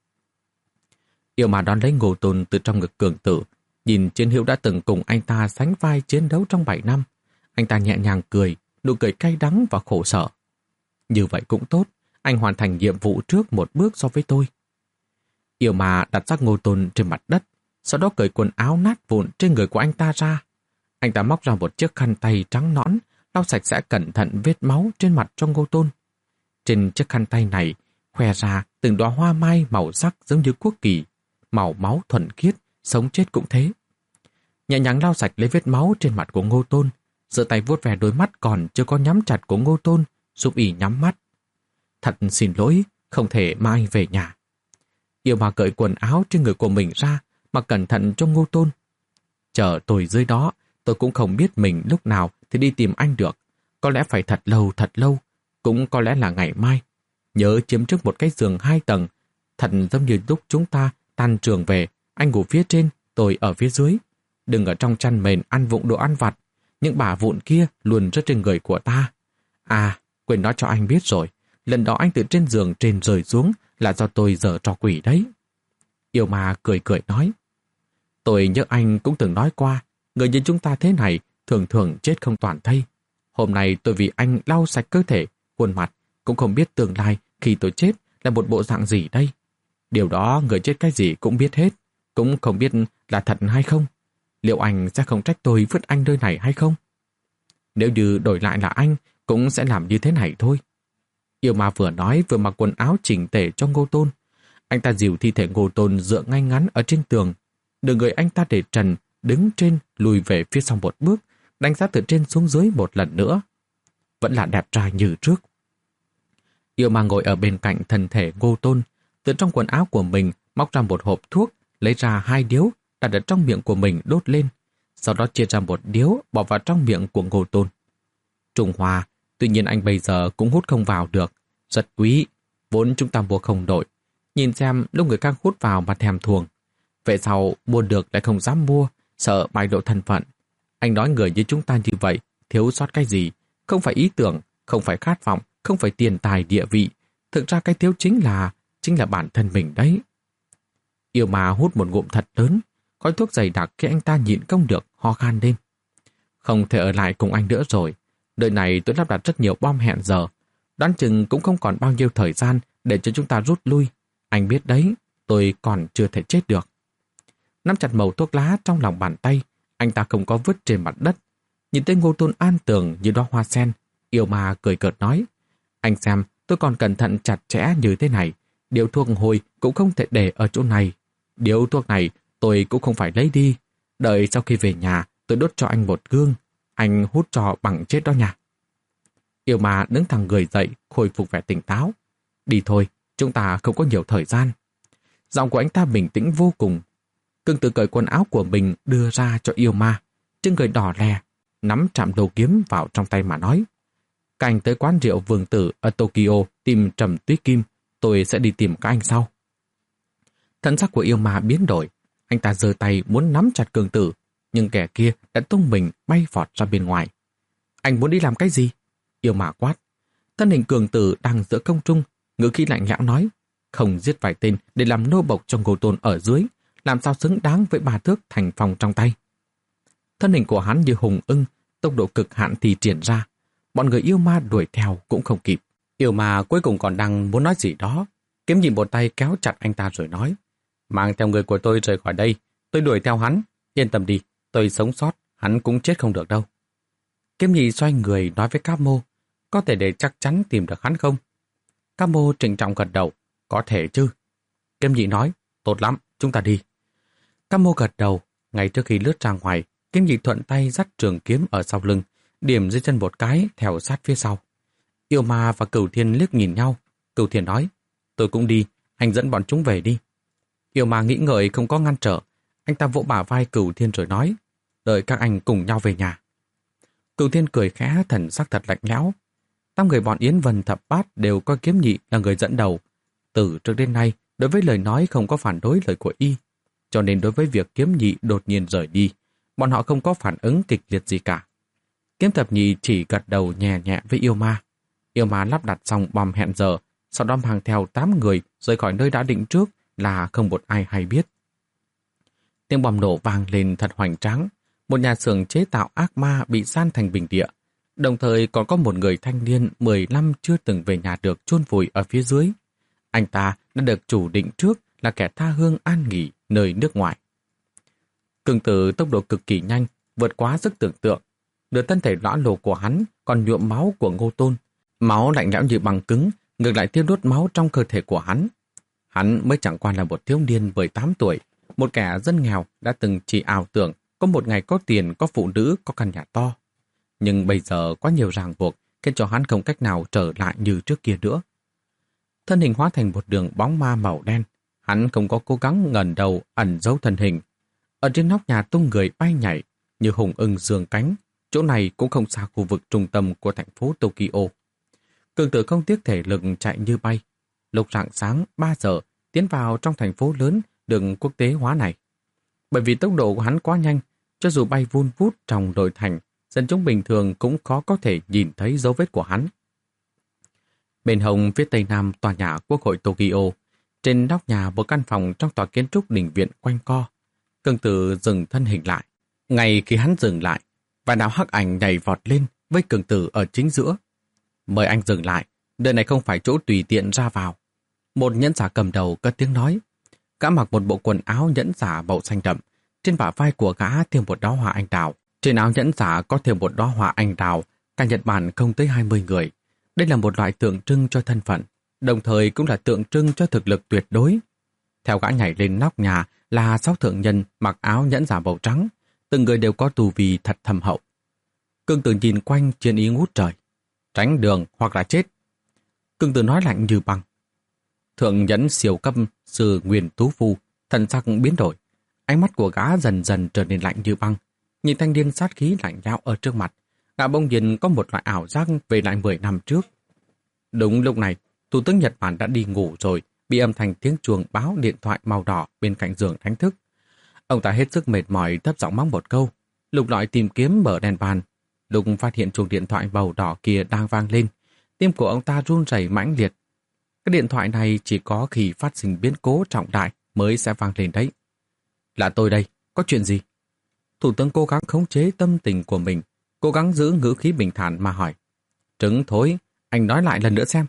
Yêu Ma đón lấy Ngô Tôn từ trong ngực Cường Tử, nhìn chiến hữu đã từng cùng anh ta sánh vai chiến đấu trong bảy năm. Anh ta nhẹ nhàng cười, nụ cười cay đắng và khổ sở. Như vậy cũng tốt, anh hoàn thành nhiệm vụ trước một bước so với tôi. Yêu Ma đặt xác Ngô Tôn trên mặt đất, sau đó cởi quần áo nát vụn trên người của anh ta ra. Anh ta móc ra một chiếc khăn tay trắng nõn, lau sạch sẽ cẩn thận vết máu trên mặt cho Ngô Tôn. Trên chiếc khăn tay này, khoe ra từng đóa hoa mai màu sắc giống như quốc kỳ, màu máu thuần khiết, sống chết cũng thế. Nhẹ nhàng lau sạch lấy vết máu trên mặt của Ngô Tôn, giơ tay vuốt về đôi mắt còn chưa có nhắm chặt của Ngô Tôn, giúp y nhắm mắt. Thật xin lỗi, không thể mang anh về nhà. Yêu Ma cởi quần áo trên người của mình ra, mà cẩn thận cho Ngô Tôn. Chờ tôi dưới đó, tôi cũng không biết mình lúc nào thì đi tìm anh được. Có lẽ phải thật lâu thật lâu, cũng có lẽ là ngày mai. Nhớ chiếm trước một cái giường hai tầng, thật giống như lúc chúng ta tan trường về, anh ngủ phía trên, tôi ở phía dưới. Đừng ở trong chăn mền ăn vụng đồ ăn vặt, những bả vụn kia luôn rớt trên người của ta. À, quên nói cho anh biết rồi, lần đó anh từ trên giường trên rơi xuống là do tôi giở trò quỷ đấy. Yêu Ma cười cười nói. Tôi nhớ anh cũng từng nói qua, người như chúng ta thế này thường thường chết không toàn thây. Hôm nay tôi vì anh lau sạch cơ thể, khuôn mặt, cũng không biết tương lai khi tôi chết là một bộ dạng gì đây. Điều đó người chết cái gì cũng biết hết, cũng không biết là thật hay không. Liệu anh sẽ không trách tôi vứt anh nơi này hay không? Nếu như đổi lại là anh, cũng sẽ làm như thế này thôi. Yêu Ma vừa nói vừa mặc quần áo chỉnh tề cho Ngô Tôn. Anh ta dìu thi thể Ngô Tôn dựa ngay ngắn ở trên tường. Đường người anh ta để trần, đứng trên, lùi về phía sau một bước, đánh giá từ trên xuống dưới một lần nữa. Vẫn là đẹp trai như trước. Yêu Ma ngồi ở bên cạnh thân thể Ngô Tôn, từ trong quần áo của mình móc ra một hộp thuốc, lấy ra hai điếu, đặt ở trong miệng của mình đốt lên, sau đó chia ra một điếu bỏ vào trong miệng của Ngô Tôn. Trung Hoa, tuy nhiên anh bây giờ cũng hút không vào được, rất quý, vốn chúng ta mua không đổi. Nhìn xem lúc người khác hút vào mà thèm thuồng. Vậy sau mua được lại không dám mua, sợ bại lộ thân phận. Anh nói người như chúng ta như vậy, thiếu sót cái gì? Không phải ý tưởng, không phải khát vọng, không phải tiền tài địa vị. Thực ra cái thiếu chính là, chính là bản thân mình đấy. Yêu Ma hút một ngụm thật lớn, khói thuốc dày đặc khi anh ta nhịn không được, ho khan lên. Không thể ở lại cùng anh nữa rồi. Đời này tôi lắp đặt rất nhiều bom hẹn giờ. Đoán chừng cũng không còn bao nhiêu thời gian để cho chúng ta rút lui. Anh biết đấy, tôi còn chưa thể chết được. Nắm chặt mẩu thuốc lá trong lòng bàn tay, anh ta không có vứt trên mặt đất. Nhìn thấy Ngô Tôn an tường như đóa hoa sen, Yêu Ma cười cợt nói. Anh xem, tôi còn cẩn thận chặt chẽ như thế này. Điếu thuốc hồi cũng không thể để ở chỗ này. Điếu thuốc này tôi cũng không phải lấy đi. Đợi sau khi về nhà, tôi đốt cho anh một gương. Anh hút cho bằng chết đó nha. Yêu Ma đứng thẳng người dậy, khôi phục vẻ tỉnh táo. Đi thôi, chúng ta không có nhiều thời gian. Giọng của anh ta bình tĩnh vô cùng. Cường Tử cởi quần áo của mình đưa ra cho Yêu Ma. Chân người đỏ lè. nắm trạm đầu kiếm vào trong tay mà nói. Các anh tới quán rượu Vương Tử ở Tokyo tìm Trầm Tuyết Kim, tôi sẽ đi tìm các anh sau. Thần sắc của yêu ma biến đổi, anh ta giơ tay muốn nắm chặt Cường Tử, nhưng kẻ kia đã tung mình bay vọt ra bên ngoài. Anh muốn đi làm cái gì? Yêu ma quát. Thân hình Cường Tử đang giữa không trung, ngữ khí lạnh lẽo nói, không giết vài tên để làm nô bộc cho Ngô Tôn ở dưới, làm sao xứng đáng với ba thước thành phòng trong tay. Thân hình của hắn như hùng ưng, tốc độ cực hạn thì triển ra. Bọn người yêu ma đuổi theo cũng không kịp. Yêu ma cuối cùng còn đang muốn nói gì đó. Kiếm nhị một tay kéo chặt anh ta rồi nói, mang theo người của tôi rời khỏi đây, tôi đuổi theo hắn. Yên tâm đi, tôi sống sót, hắn cũng chết không được đâu. Kiếm nhị xoay người nói với Cáp Mô, có thể để chắc chắn tìm được hắn không? Cáp Mô trịnh trọng gật đầu, có thể chứ. Kiếm nhị nói, tốt lắm, chúng ta đi. Cáp Mô gật đầu, ngay trước khi lướt ra ngoài, Kiếm nhị thuận tay dắt trường kiếm ở sau lưng, điểm dưới chân một cái, theo sát phía sau. Yêu ma và Cửu Thiên liếc nhìn nhau. Cửu Thiên nói, tôi cũng đi, anh dẫn bọn chúng về đi. Yêu ma nghĩ ngợi không có ngăn trở. Anh ta vỗ bả vai Cửu Thiên rồi nói, đợi các anh cùng nhau về nhà. Cửu Thiên cười khẽ, thần sắc thật lạnh lẽo. Tám người bọn Yến Vân Thập Bát đều coi Kiếm nhị là người dẫn đầu. Từ trước đến nay, đối với lời nói không có phản đối lời của y. Cho nên đối với việc Kiếm nhị đột nhiên rời đi, bọn họ không có phản ứng kịch liệt gì cả. Kiếm Thập Nhị chỉ gật đầu nhẹ nhẹ với yêu ma. Yêu ma lắp đặt xong bom hẹn giờ, sau đó mang theo tám người rời khỏi nơi đã định trước là không một ai hay biết. Tiếng bom nổ vang lên thật hoành tráng. Một nhà xưởng chế tạo ác ma bị san thành bình địa. Đồng thời còn có một người thanh niên mười lăm chưa từng về nhà được chôn vùi ở phía dưới. Anh ta đã được chủ định trước là kẻ tha hương an nghỉ nơi nước ngoài. Cường Tử tốc độ cực kỳ nhanh, vượt quá sức tưởng tượng. Nửa thân thể lõa lồ của hắn còn nhuộm máu của Ngô Tôn. Máu lạnh lẽo như bằng cứng, ngược lại thiêu đốt máu trong cơ thể của hắn. Hắn mới chẳng qua là một thiếu niên mười tám tuổi, một kẻ dân nghèo đã từng chỉ ảo tưởng có một ngày có tiền, có phụ nữ, có căn nhà to. Nhưng bây giờ quá nhiều ràng buộc khiến cho hắn không cách nào trở lại như trước kia nữa. Thân hình hóa thành một đường bóng ma màu đen. Hắn không có cố gắng ngẩng đầu ẩn giấu thân hình. Ở trên nóc nhà tung người bay nhảy như hùng ưng giương cánh. Chỗ này cũng không xa khu vực trung tâm của thành phố Tokyo. Cường Tử không tiếc thể lực chạy như bay. Lúc rạng sáng ba giờ tiến vào trong thành phố lớn đường quốc tế hóa này. Bởi vì tốc độ của hắn quá nhanh, cho dù bay vun vút trong đồi thành, dân chúng bình thường cũng khó có thể nhìn thấy dấu vết của hắn. Bên hông phía tây nam tòa nhà Quốc hội Tokyo, trên nóc nhà một căn phòng trong tòa kiến trúc đình viện quanh co. Cường Tử dừng thân hình lại. Ngay khi hắn dừng lại, vài đạo hắc ảnh nhảy vọt lên với Cường Tử ở chính giữa. Mời anh dừng lại, nơi này không phải chỗ tùy tiện ra vào. Một nhẫn giả cầm đầu cất tiếng nói. Gã mặc một bộ quần áo nhẫn giả màu xanh đậm, trên bả vai của gã thêm một đóa hoa anh đào. Trên áo nhẫn giả có thêm một đóa hoa anh đào, cả Nhật Bản không tới hai mươi người. Đây là một loại tượng trưng cho thân phận, đồng thời cũng là tượng trưng cho thực lực tuyệt đối. Theo gã nhảy lên nóc nhà là sáu thượng nhân mặc áo nhẫn giả màu trắng, từng người đều có tu vi thật thâm hậu. Cường Tử nhìn quanh chiến ý ngút trời. Tránh đường hoặc là chết. Cường Tử nói lạnh như băng. Thượng nhẫn siêu cấp sư Nguyên Tú Phu, thần sắc biến đổi. Ánh mắt của gã dần dần trở nên lạnh như băng. Nhìn thanh niên sát khí lạnh lẽo ở trước mặt, gã bỗng nhiên có một loại ảo giác về lại mười năm trước. Đúng lúc này, Thủ tướng Nhật Bản đã đi ngủ rồi, bị âm thanh tiếng chuông báo điện thoại màu đỏ bên cạnh giường đánh thức. Ông ta hết sức mệt mỏi thấp giọng mắng một câu, lục lọi tìm kiếm mở đèn bàn. Lúc phát hiện chuông điện thoại màu đỏ kia đang vang lên, tim của ông ta run rẩy mãnh liệt. Cái điện thoại này chỉ có khi phát sinh biến cố trọng đại mới sẽ vang lên đấy. Là tôi đây, có chuyện gì? Thủ tướng cố gắng khống chế tâm tình của mình, cố gắng giữ ngữ khí bình thản mà hỏi. Trứng thối, anh nói lại lần nữa xem.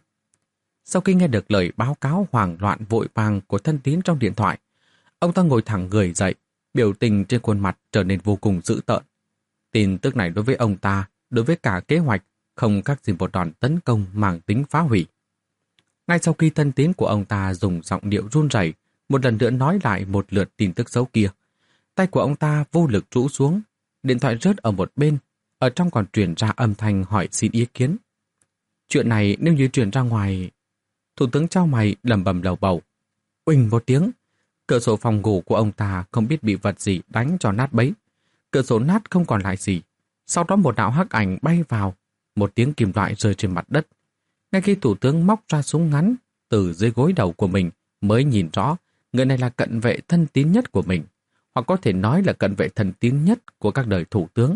Sau khi nghe được lời báo cáo hoảng loạn vội vàng của thân tín trong điện thoại, ông ta ngồi thẳng người dậy, biểu tình trên khuôn mặt trở nên vô cùng dữ tợn. Tin tức này đối với ông ta, đối với cả kế hoạch, không khác gì một đòn tấn công mang tính phá hủy. Ngay sau khi thân tín của ông ta dùng giọng điệu run rẩy một lần nữa nói lại một lượt tin tức xấu kia, tay của ông ta vô lực rũ xuống, điện thoại rớt ở một bên, ở trong còn truyền ra âm thanh hỏi xin ý kiến. Chuyện này nếu như truyền ra ngoài... Thủ tướng chau mày lẩm bẩm lầu bầu. Uỳnh một tiếng, cửa sổ phòng ngủ của ông ta không biết bị vật gì đánh cho nát bấy. Cửa sổ nát không còn lại gì. Sau đó một đạo hắc ảnh bay vào, một tiếng kim loại rơi trên mặt đất. Ngay khi thủ tướng móc ra súng ngắn từ dưới gối đầu của mình mới nhìn rõ người này là cận vệ thân tín nhất của mình, hoặc có thể nói là cận vệ thân tín nhất của các đời thủ tướng.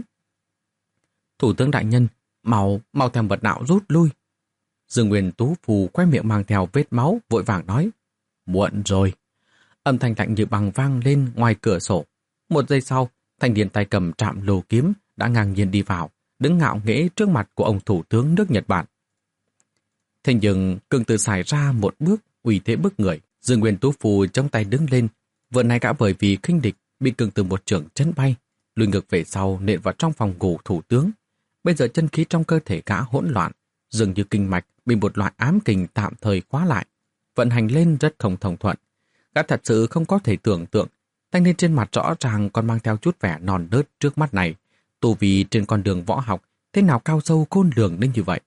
Thủ tướng đại nhân, mau, mau theo mật đạo rút lui. Dương Nguyên Tú Phù khoe miệng mang theo vết máu, vội vàng nói. Muộn rồi. Âm thanh lạnh như băng vang lên ngoài cửa sổ. Một giây sau, thanh niên tay cầm trạm lô kiếm đã ngang nhiên đi vào, đứng ngạo nghễ trước mặt của ông thủ tướng nước Nhật Bản. Thế nhưng, Cường Tử xài ra một bước, uy thế bức người. Dương Nguyên Tú Phù trong tay đứng lên. Vừa nãy gã bởi vì khinh địch bị Cường Tử một chưởng chấn bay, lùi ngược về sau nện vào trong phòng ngủ thủ tướng. Bây giờ chân khí trong cơ thể gã hỗn loạn, dường như kinh mạch bị một loại ám kình tạm thời khóa lại, vận hành lên rất không thông thuận. Gã thật sự không có thể tưởng tượng, thanh niên trên mặt rõ ràng còn mang theo chút vẻ non nớt trước mắt này, tu vi trên con đường võ học thế nào cao sâu khôn lường đến như vậy.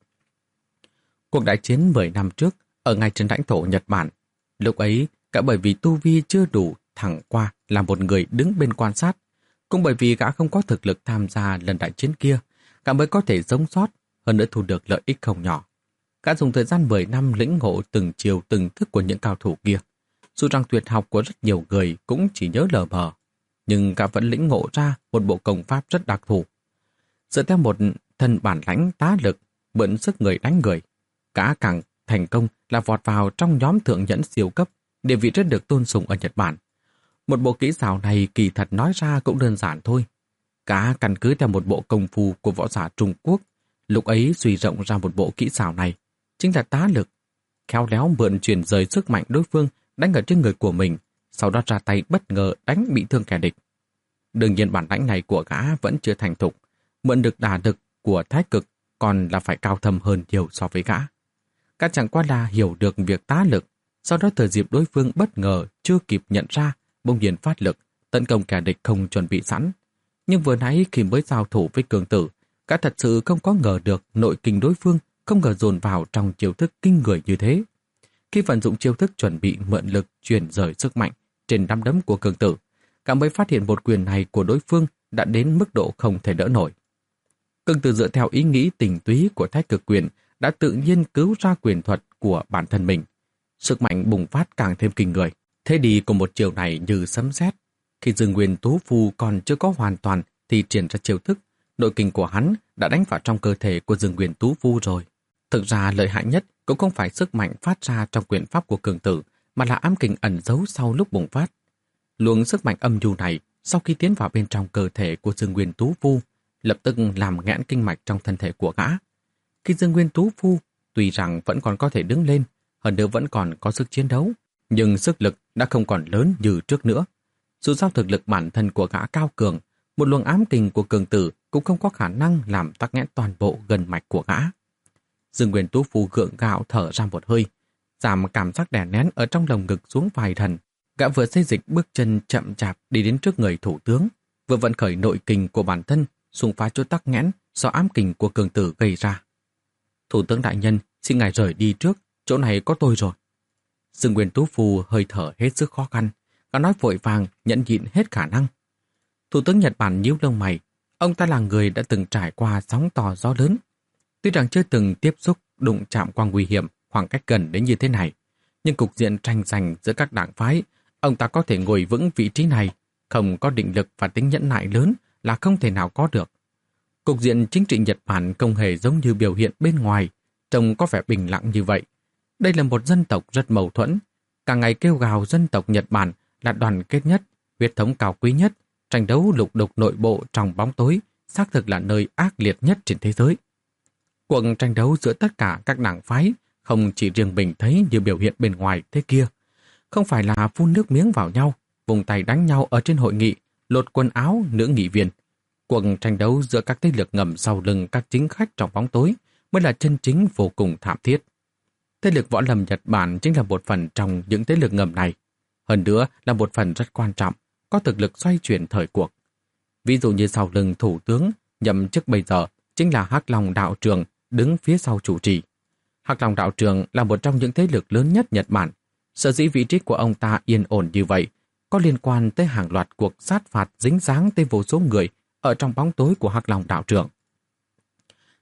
Cuộc đại chiến mười năm trước ở ngay trên lãnh thổ Nhật Bản, lúc ấy cả bởi vì tu vi chưa đủ thẳng qua là một người đứng bên quan sát, cũng bởi vì gã không có thực lực tham gia lần đại chiến kia, gã mới có thể sống sót, hơn nữa thu được lợi ích không nhỏ. Gã dùng thời gian mười năm lĩnh ngộ từng chiều từng thức của những cao thủ kia. Dù rằng tuyệt học của rất nhiều người cũng chỉ nhớ lờ mờ, nhưng gã vẫn lĩnh ngộ ra một bộ công pháp rất đặc thù. Dựa theo một thân bản lãnh tá lực, mượn sức người đánh người, gã càng thành công là vọt vào trong nhóm thượng nhẫn siêu cấp, địa vị rất được tôn sùng ở Nhật Bản. Một bộ kỹ xảo này kỳ thật nói ra cũng đơn giản thôi. Gã căn cứ theo một bộ công phu của võ giả Trung Quốc, lúc ấy suy rộng ra một bộ kỹ xảo này, chính là tá lực, khéo léo mượn chuyển rời sức mạnh đối phương đánh ở trên người của mình, sau đó ra tay bất ngờ đánh bị thương kẻ địch. Đương nhiên bản lãnh này của gã vẫn chưa thành thục, mượn được đả lực của thái cực còn là phải cao thâm hơn nhiều so với gã. Gã chẳng qua là hiểu được việc tá lực, sau đó thời dịp đối phương bất ngờ chưa kịp nhận ra, bỗng nhiên phát lực, tấn công kẻ địch không chuẩn bị sẵn. Nhưng vừa nãy khi mới giao thủ với Cường Tử, gã thật sự không có ngờ được nội kình đối phương không ngờ dồn vào trong chiêu thức kinh người như thế. Khi vận dụng chiêu thức chuẩn bị mượn lực chuyển rời sức mạnh trên nắm đấm của Cường Tử, gã mới phát hiện một quyền này của đối phương đã đến mức độ không thể đỡ nổi. Cường Tử dựa theo ý nghĩ tình túy của thái cực quyền đã tự nhiên cứu ra quyền thuật của bản thân mình. Sức mạnh bùng phát càng thêm kinh người. Thế đi của một chiều này như sấm sét. Khi Dương Nguyên Tú Phù còn chưa có hoàn toàn thì triển ra chiêu thức, nội kình của hắn đã đánh vào trong cơ thể của Dương Nguyên Tú Phù rồi. Thực ra lợi hại nhất cũng không phải sức mạnh phát ra trong quyền pháp của Cường Tử, mà là ám kình ẩn giấu sau lúc bùng phát. Luồng sức mạnh âm nhu này sau khi tiến vào bên trong cơ thể của Dương Nguyên Tú Phu, lập tức làm nghẽn kinh mạch trong thân thể của gã. Khi Dương Nguyên Tú Phu tuy rằng vẫn còn có thể đứng lên, hơn nữa vẫn còn có sức chiến đấu, nhưng sức lực đã không còn lớn như trước nữa. Dù sao thực lực bản thân của gã cao cường, một luồng ám kình của Cường Tử cũng không có khả năng làm tắc nghẽn toàn bộ gân mạch của gã. Dương Nguyên Tú Phu gượng gạo thở ra một hơi, giảm cảm giác đè nén ở trong lồng ngực xuống vài lần. Gã vừa xây dịch bước chân chậm chạp đi đến trước người thủ tướng, vừa vận khởi nội kình của bản thân, xung phá chỗ tắc nghẽn do ám kình của Cường Tử gây ra. Thủ tướng đại nhân, xin ngài rời đi trước, chỗ này có tôi rồi. Dương Nguyên Tú Phu hơi thở hết sức khó khăn, gã nói vội vàng, nhẫn nhịn hết khả năng. Thủ tướng Nhật Bản nhíu lông mày, ông ta là người đã từng trải qua sóng to gió lớn. Tuy rằng chưa từng tiếp xúc, đụng chạm qua nguy hiểm, khoảng cách gần đến như thế này, nhưng cục diện tranh giành giữa các đảng phái, ông ta có thể ngồi vững vị trí này, không có định lực và tính nhẫn nại lớn là không thể nào có được. Cục diện chính trị Nhật Bản không hề giống như biểu hiện bên ngoài, trông có vẻ bình lặng như vậy. Đây là một dân tộc rất mâu thuẫn, cả ngày kêu gào dân tộc Nhật Bản là đoàn kết nhất, huyết thống cao quý nhất, tranh đấu lục đục nội bộ trong bóng tối, xác thực là nơi ác liệt nhất trên thế giới. Cuộc tranh đấu giữa tất cả các đảng phái không chỉ riêng mình thấy như biểu hiện bên ngoài thế kia, không phải là phun nước miếng vào nhau, vùng tay đánh nhau ở trên hội nghị, lột quần áo nữ nghị viên. Cuộc tranh đấu giữa các thế lực ngầm sau lưng các chính khách trong bóng tối mới là chân chính vô cùng thảm thiết. Thế lực võ lâm Nhật Bản chính là một phần trong những thế lực ngầm này, hơn nữa là một phần rất quan trọng, có thực lực xoay chuyển thời cuộc. Ví dụ như sau lưng thủ tướng nhậm chức bây giờ chính là Hắc Long đạo trường đứng phía sau chủ trì. Hắc Long đạo trường là một trong những thế lực lớn nhất Nhật Bản. Sở dĩ vị trí của ông ta yên ổn như vậy có liên quan tới hàng loạt cuộc sát phạt dính dáng tới vô số người ở trong bóng tối của Hắc Long đạo trường.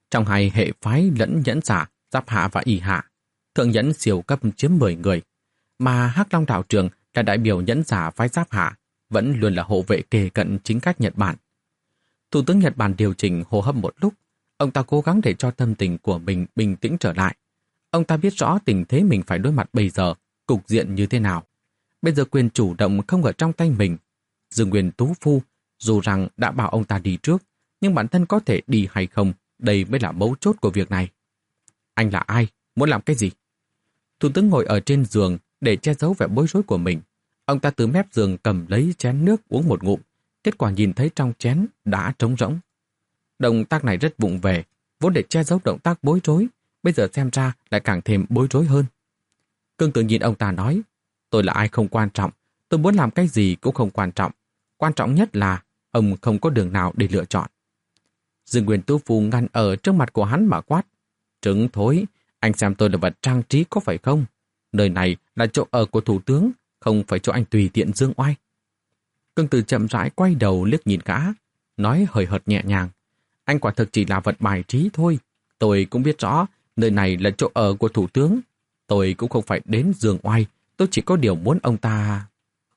Trong hai hệ phái lẫn nhẫn giả, giáp hạ và y hạ, thượng nhẫn siêu cấp chiếm mười người, mà Hắc Long đạo trường là đại biểu nhẫn giả phái giáp hạ, vẫn luôn là hộ vệ kề cận chính khách Nhật Bản. Thủ tướng Nhật Bản điều chỉnh hô hấp một lúc, ông ta cố gắng để cho tâm tình của mình bình tĩnh trở lại. Ông ta biết rõ tình thế mình phải đối mặt bây giờ, cục diện như thế nào. Bây giờ quyền chủ động không ở trong tay mình. Dương Nguyên Tú Phu, dù rằng đã bảo ông ta đi trước, nhưng bản thân có thể đi hay không, đây mới là mấu chốt của việc này. Anh là ai? Muốn làm cái gì? Thủ tướng ngồi ở trên giường để che giấu vẻ bối rối của mình. Ông ta từ mép giường cầm lấy chén nước uống một ngụm, kết quả nhìn thấy trong chén đã trống rỗng. Động tác này rất vụng về, vốn để che giấu động tác bối rối, bây giờ xem ra lại càng thêm bối rối hơn. Cương Tử nhìn ông ta nói, tôi là ai không quan trọng, tôi muốn làm cái gì cũng không quan trọng. Quan trọng nhất là ông không có đường nào để lựa chọn. Dương Nguyên Tú Phu ngăn ở trước mặt của hắn mà quát. Trứng thối, anh xem tôi là vật trang trí có phải không? Nơi này là chỗ ở của thủ tướng, không phải chỗ anh tùy tiện dương oai. Cương Tử chậm rãi quay đầu liếc nhìn gã, nói hời hợt nhẹ nhàng. Anh quả thực chỉ là vật bài trí thôi. Tôi cũng biết rõ nơi này là chỗ ở của thủ tướng. Tôi cũng không phải đến dương oai, tôi chỉ có điều muốn ông ta...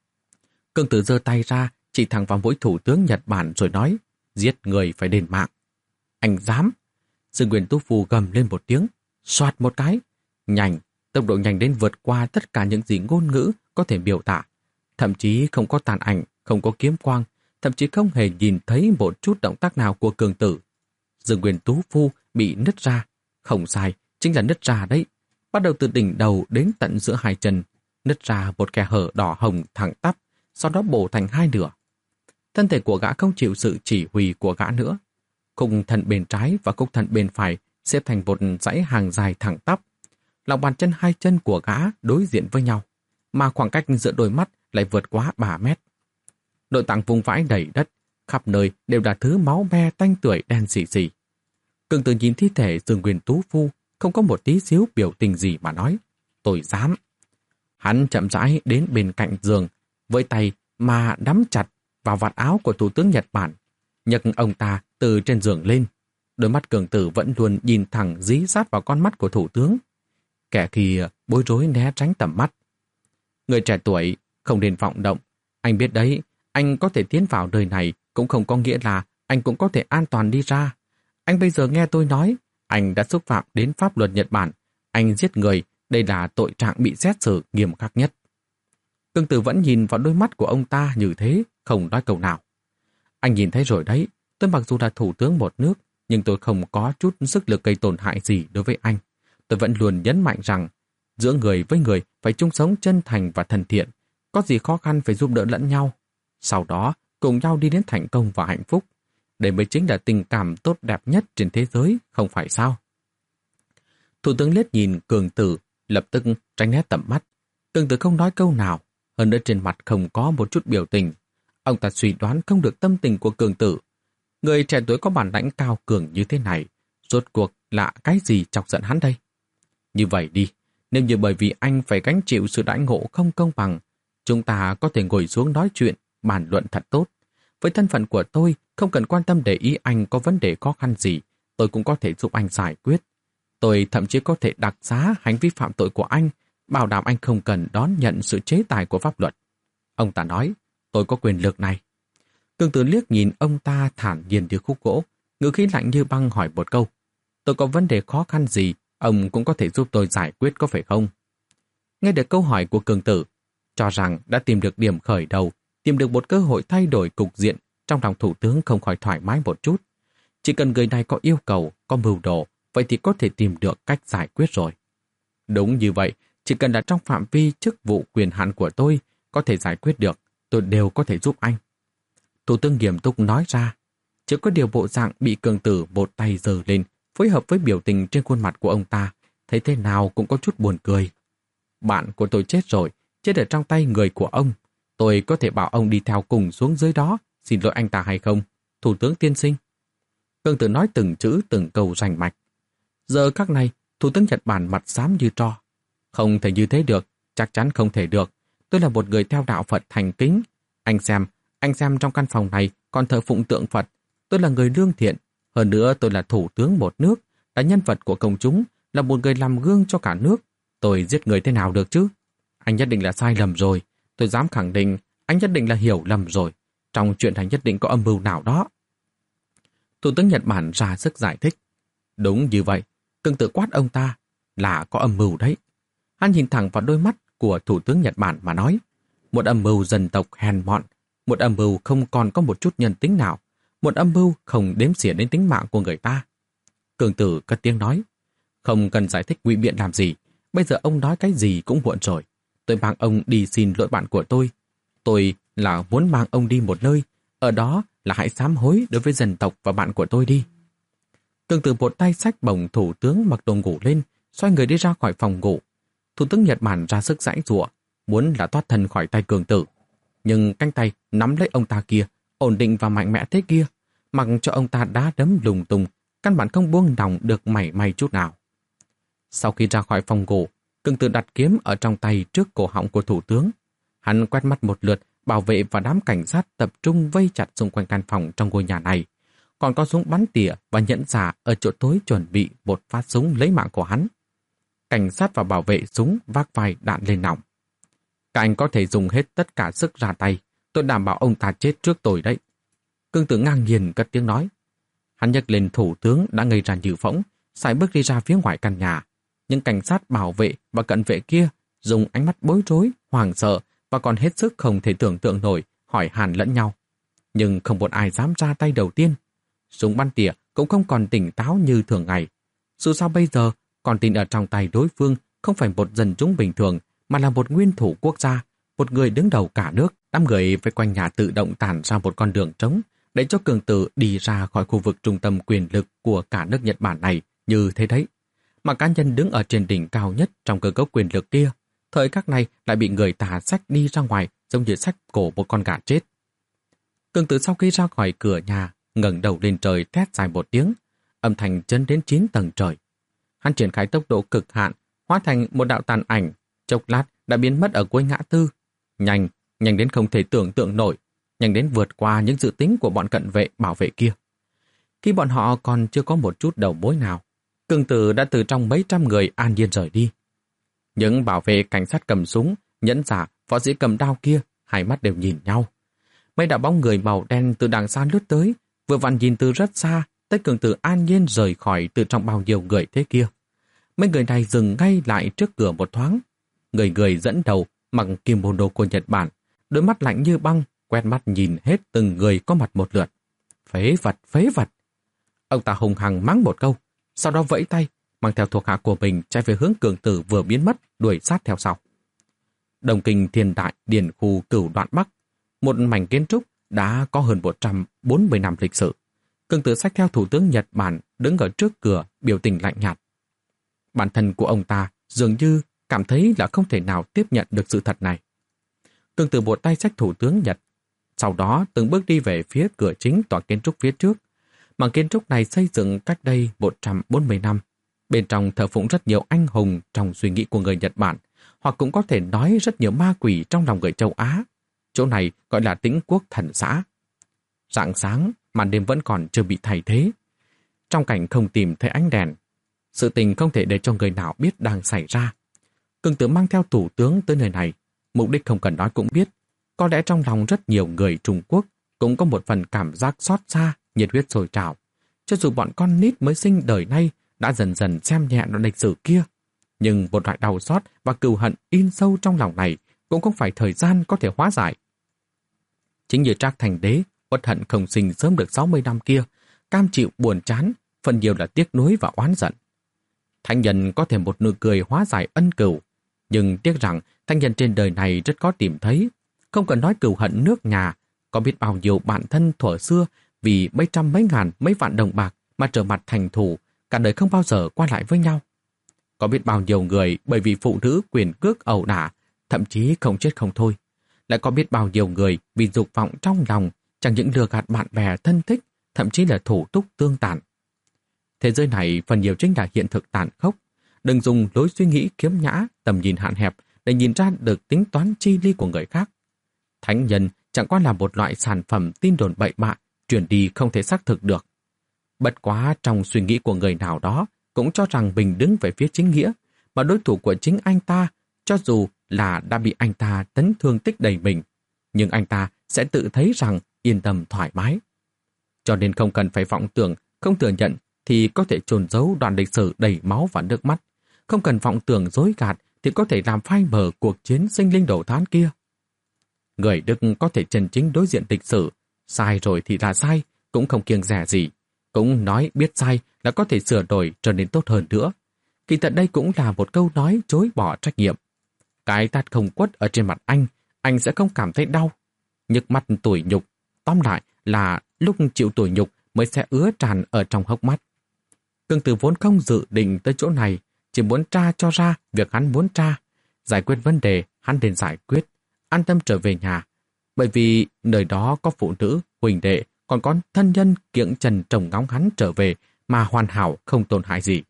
Cương Tử giơ tay ra, chỉ thẳng vào mũi thủ tướng Nhật Bản rồi nói, giết người phải đền mạng. Anh dám? Dương Nguyên Tú Phu gầm lên một tiếng, xoạt một cái. Nhanh, tốc độ nhanh đến vượt qua tất cả những gì ngôn ngữ có thể biểu tả. Thậm chí không có tàn ảnh, không có kiếm quang, thậm chí không hề nhìn thấy một chút động tác nào của Cường Tử. Dương Nguyên Tú Phu bị nứt ra. Không sai, chính là nứt ra đấy. Bắt đầu từ đỉnh đầu đến tận giữa hai chân, nứt ra một khe hở đỏ hồng thẳng tắp, sau đó bổ thành hai nửa. Thân thể của gã không chịu sự chỉ huy của gã nữa. Khúc thân bên trái và khúc thân bên phải xếp thành một dãy hàng dài thẳng tắp. Lòng bàn chân hai chân của gã đối diện với nhau, mà khoảng cách giữa đôi mắt lại vượt quá ba mét. Nội tạng vùng vãi đầy đất, khắp nơi đều là thứ máu me tanh tưởi đen xì xì. Cường Tử nhìn thi thể Dương Nguyên Tú Phu, không có một tí xíu biểu tình gì mà nói, tôi dám. Hắn chậm rãi đến bên cạnh giường, với tay mà nắm chặt vào vạt áo của thủ tướng Nhật Bản, nhấc ông ta từ trên giường lên. Đôi mắt Cường Tử vẫn luôn nhìn thẳng dí sát vào con mắt của thủ tướng. Kẻ kia bối rối né tránh tầm mắt. Người trẻ tuổi không nên vọng động. Anh biết đấy, anh có thể tiến vào đời này cũng không có nghĩa là anh cũng có thể an toàn đi ra. Anh bây giờ nghe tôi nói, anh đã xúc phạm đến pháp luật Nhật Bản. Anh giết người, đây là tội trạng bị xét xử nghiêm khắc nhất. Cường Tử vẫn nhìn vào đôi mắt của ông ta như thế, không nói câu nào. Anh nhìn thấy rồi đấy, tôi mặc dù là thủ tướng một nước, nhưng tôi không có chút sức lực gây tổn hại gì đối với anh. Tôi vẫn luôn nhấn mạnh rằng, giữa người với người phải chung sống chân thành và thân thiện, có gì khó khăn phải giúp đỡ lẫn nhau. Sau đó, cùng nhau đi đến thành công và hạnh phúc. Đây mới chính là tình cảm tốt đẹp nhất trên thế giới, không phải sao? Thủ tướng liếc nhìn Cường Tử, lập tức tránh né tầm mắt. Cường Tử không nói câu nào, hơn nữa trên mặt không có một chút biểu tình. Ông ta suy đoán không được tâm tình của Cường Tử. Người trẻ tuổi có bản lãnh cao cường như thế này, rốt cuộc là cái gì chọc giận hắn đây? Như vậy đi, nếu như bởi vì anh phải gánh chịu sự đãi ngộ không công bằng, chúng ta có thể ngồi xuống nói chuyện, bàn luận thật tốt. Với thân phận của tôi, không cần quan tâm để ý anh có vấn đề khó khăn gì, tôi cũng có thể giúp anh giải quyết. Tôi thậm chí có thể đặc xá hành vi phạm tội của anh, bảo đảm anh không cần đón nhận sự chế tài của pháp luật. Ông ta nói, tôi có quyền lực này. Cường Tử liếc nhìn ông ta thản nhiên như khúc gỗ, ngữ khí lạnh như băng hỏi một câu. Tôi có vấn đề khó khăn gì, ông cũng có thể giúp tôi giải quyết có phải không? Nghe được câu hỏi của Cường Tử, cho rằng đã tìm được điểm khởi đầu, tìm được một cơ hội thay đổi cục diện, trong lòng thủ tướng không khỏi thoải mái một chút. Chỉ cần người này có yêu cầu, có mưu đồ, vậy thì có thể tìm được cách giải quyết rồi. Đúng như vậy, chỉ cần là trong phạm vi chức vụ quyền hạn của tôi, có thể giải quyết được, tôi đều có thể giúp anh. Thủ tướng nghiêm túc nói ra, chỉ có điều bộ dạng bị Cường Tử một tay giơ lên, phối hợp với biểu tình trên khuôn mặt của ông ta, thấy thế nào cũng có chút buồn cười. Bạn của tôi chết rồi, chết ở trong tay người của ông. Tôi có thể bảo ông đi theo cùng xuống dưới đó, xin lỗi anh ta hay không? Thủ tướng tiên sinh. Cường Tử nói từng chữ từng câu rành mạch. Giờ các này, Thủ tướng Nhật Bản mặt xám như tro. Không thể như thế được, chắc chắn không thể được. Tôi là một người theo đạo Phật thành kính. Anh xem, anh xem trong căn phòng này còn thờ phụng tượng Phật. Tôi là người lương thiện. Hơn nữa tôi là thủ tướng một nước, là nhân vật của công chúng, là một người làm gương cho cả nước. Tôi giết người thế nào được chứ? Anh nhất định là sai lầm rồi. Tôi dám khẳng định anh nhất định là hiểu lầm rồi. Trong chuyện này nhất định có âm mưu nào đó. Thủ tướng Nhật Bản ra sức giải thích. Đúng như vậy, Cương Tử quát ông ta là có âm mưu đấy. Hắn nhìn thẳng vào đôi mắt của Thủ tướng Nhật Bản mà nói. Một âm mưu dân tộc hèn mọn, một âm mưu không còn có một chút nhân tính nào, một âm mưu không đếm xỉa đến tính mạng của người ta. Cương Tử cất tiếng nói. Không cần giải thích ngụy biện làm gì. Bây giờ ông nói cái gì cũng muộn rồi. Tôi mang ông đi xin lỗi bạn của tôi. Tôi là muốn mang ông đi một nơi. Ở đó là hãy sám hối đối với dân tộc và bạn của tôi đi. Cương Tử một tay xách bổng thủ tướng mặc đồ ngủ lên, xoay người đi ra khỏi phòng ngủ. Thủ tướng Nhật Bản ra sức giãy giụa, muốn là thoát thân khỏi tay Cương Tử. Nhưng cánh tay nắm lấy ông ta kia, ổn định và mạnh mẽ thế kia, mặc cho ông ta đá đấm lùng tung, căn bản không buông lỏng được mảy may chút nào. Sau khi ra khỏi phòng ngủ, Cương Tử đặt kiếm ở trong tay trước cổ họng của thủ tướng. Hắn quét mắt một lượt, bảo vệ và đám cảnh sát tập trung vây chặt xung quanh căn phòng trong ngôi nhà này. Còn có súng bắn tỉa và nhẫn giả ở chỗ tối chuẩn bị một phát súng lấy mạng của hắn. Cảnh sát và bảo vệ súng vác vai đạn lên nòng. Các anh có thể dùng hết tất cả sức ra tay, tôi đảm bảo ông ta chết trước tôi đấy. Cương Tử ngang nhiên cất tiếng nói. Hắn nhấc lên thủ tướng đã ngây ra như phỗng, sải bước đi ra phía ngoài căn nhà. Nhưng cảnh sát bảo vệ và cận vệ kia dùng ánh mắt bối rối, hoảng sợ và còn hết sức không thể tưởng tượng nổi hỏi hàn lẫn nhau. Nhưng không một ai dám ra tay đầu tiên. Súng bắn tỉa cũng không còn tỉnh táo như thường ngày. Dù sao bây giờ còn tin ở trong tay đối phương không phải một dân chúng bình thường mà là một nguyên thủ quốc gia, một người đứng đầu cả nước. Đám người vây quanh nhà tự động tản ra một con đường trống để cho Cương Tử đi ra khỏi khu vực trung tâm quyền lực của cả nước Nhật Bản này như thế đấy. Mà cá nhân đứng ở trên đỉnh cao nhất trong cơ cấu quyền lực kia, thời khắc này lại bị người ta xách đi ra ngoài giống như xách cổ một con gà chết. Cương Tử sau khi ra khỏi cửa nhà, ngẩng đầu lên trời thét dài một tiếng, âm thanh chấn đến chín tầng trời. Hắn triển khai tốc độ cực hạn, hóa thành một đạo tàn ảnh, chốc lát đã biến mất ở cuối ngã tư. Nhanh, nhanh đến không thể tưởng tượng nổi, nhanh đến vượt qua những dự tính của bọn cận vệ bảo vệ kia. Khi bọn họ còn chưa có một chút đầu mối nào, Cương Tử đã từ trong mấy trăm người an nhiên rời đi. Những bảo vệ cảnh sát cầm súng, nhẫn giả, võ sĩ cầm đao kia, hai mắt đều nhìn nhau. Mấy đạo bóng người màu đen từ đằng xa lướt tới, vừa vặn nhìn từ rất xa, tới Cương Tử an nhiên rời khỏi từ trong bao nhiêu người thế kia. Mấy người này dừng ngay lại trước cửa một thoáng. Người người dẫn đầu, mặc kimono của Nhật Bản, đôi mắt lạnh như băng, quét mắt nhìn hết từng người có mặt một lượt. Phế vật, phế vật. Ông ta hùng hăng mắng một câu, sau đó vẫy tay, mang theo thuộc hạ của mình chạy về hướng Cương Tử vừa biến mất, đuổi sát theo sau. Đồng Kinh Thiên Đại Điển khu Cửu Đoạn Bắc, một mảnh kiến trúc đã có hơn một trăm bốn mươi năm lịch sử. Cương Tử xách theo thủ tướng Nhật Bản đứng ở trước cửa, biểu tình lạnh nhạt. Bản thân của ông ta dường như cảm thấy là không thể nào tiếp nhận được sự thật này. Cương Tử một tay xách thủ tướng Nhật, sau đó từng bước đi về phía cửa chính tòa kiến trúc phía trước. Mảng kiến trúc này xây dựng cách đây một trăm bốn mươi năm. Bên trong thờ phụng rất nhiều anh hùng trong suy nghĩ của người Nhật Bản, hoặc cũng có thể nói rất nhiều ma quỷ trong lòng người châu Á. Chỗ này gọi là Tĩnh Quốc Thần Xã. Rạng sáng, màn đêm vẫn còn chưa bị thay thế. Trong cảnh không tìm thấy ánh đèn, sự tình không thể để cho người nào biết đang xảy ra. Cương Tử mang theo thủ tướng tới nơi này, mục đích không cần nói cũng biết. Có lẽ trong lòng rất nhiều người Trung Quốc cũng có một phần cảm giác xót xa, nhiệt huyết sôi trào. Cho dù bọn con nít mới sinh đời nay đã dần dần xem nhẹ đoạn lịch sử kia, nhưng một loại đau xót và cừu hận in sâu trong lòng này cũng không phải thời gian có thể hóa giải. Chính như Trác Thành Đế uất hận không sinh sớm được sáu mươi năm kia, cam chịu buồn chán, phần nhiều là tiếc nuối và oán giận. Thánh nhân có thể một nụ cười hóa giải ân cừu, nhưng tiếc rằng thánh nhân trên đời này rất khó tìm thấy. Không cần nói cừu hận nước nhà, có biết bao nhiêu bạn thân thuở xưa vì mấy trăm mấy ngàn mấy vạn đồng bạc mà trở mặt thành thù, cả đời không bao giờ qua lại với nhau. Có biết bao nhiêu người bởi vì phụ nữ quyền cước ẩu đả, thậm chí không chết không thôi. Lại có biết bao nhiêu người vì dục vọng trong lòng, chẳng những lừa gạt bạn bè thân thích, thậm chí là thủ túc tương tàn. Thế giới này phần nhiều chính là hiện thực tàn khốc. Đừng dùng lối suy nghĩ khiếm nhã, tầm nhìn hạn hẹp để nhìn ra được tính toán chi ly của người khác. Thánh nhân chẳng qua là một loại sản phẩm tin đồn bậy bạ, truyền đi không thể xác thực được. Bất quá trong suy nghĩ của người nào đó cũng cho rằng mình đứng về phía chính nghĩa, mà đối thủ của chính anh ta, cho dù là đã bị anh ta tấn thương tích đầy mình, nhưng anh ta sẽ tự thấy rằng yên tâm thoải mái. Cho nên không cần phải vọng tưởng, không thừa nhận thì có thể chôn giấu đoạn lịch sử đầy máu và nước mắt. Không cần vọng tưởng dối gạt thì có thể làm phai mờ cuộc chiến sinh linh đổ thán kia. Người Đức có thể chân chính đối diện lịch sử, sai rồi thì là sai, cũng không kiêng dè gì. Cũng nói biết sai là có thể sửa đổi trở nên tốt hơn nữa. Kỳ thật đây cũng là một câu nói chối bỏ trách nhiệm. Cái tát không quất ở trên mặt anh, anh sẽ không cảm thấy đau. Nhức mắt tủi nhục, tóm lại là lúc chịu tủi nhục mới sẽ ứa tràn ở trong hốc mắt. Cương Tử vốn không dự định tới chỗ này, chỉ muốn tra cho ra việc hắn muốn tra, giải quyết vấn đề hắn nên giải quyết, an tâm trở về nhà. Bởi vì nơi đó có phụ nữ, huỳnh đệ, còn có thân nhân kiễng trần trông ngóng hắn trở về mà hoàn hảo không tổn hại gì.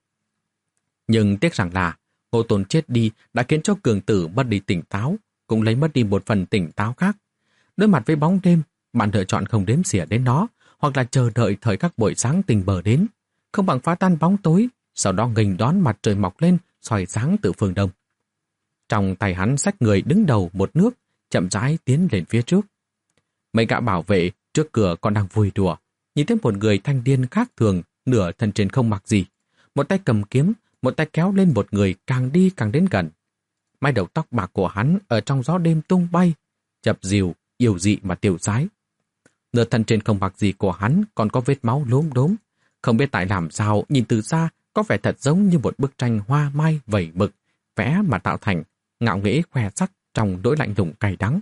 Nhưng tiếc rằng là Ngô Tồn chết đi đã khiến cho Cường Tử mất đi tỉnh táo, cũng lấy mất đi một phần tỉnh táo khác. Đối mặt với bóng đêm, bạn lựa chọn không đếm xỉa đến nó, hoặc là chờ đợi thời khắc buổi sáng tình bờ đến, không bằng phá tan bóng tối, sau đó nghênh đón mặt trời mọc lên, soi sáng từ phương đông. Trong tay hắn xách người đứng đầu một nước, chậm rãi tiến lên phía trước. Mấy gã bảo vệ trước cửa còn đang vui đùa, nhìn thấy một người thanh niên khác thường, nửa thân trên không mặc gì, một tay cầm kiếm, một tay kéo lên một người càng đi càng đến gần. Mái đầu tóc bạc của hắn ở trong gió đêm tung bay, chập dìu, yêu dị mà tiêu sái. Nửa thân trên không mặc gì của hắn còn có vết máu lốm đốm, không biết tại làm sao nhìn từ xa có vẻ thật giống như một bức tranh hoa mai vẩy mực, vẽ mà tạo thành, ngạo nghễ khoe sắc trong nỗi lạnh lùng cay đắng.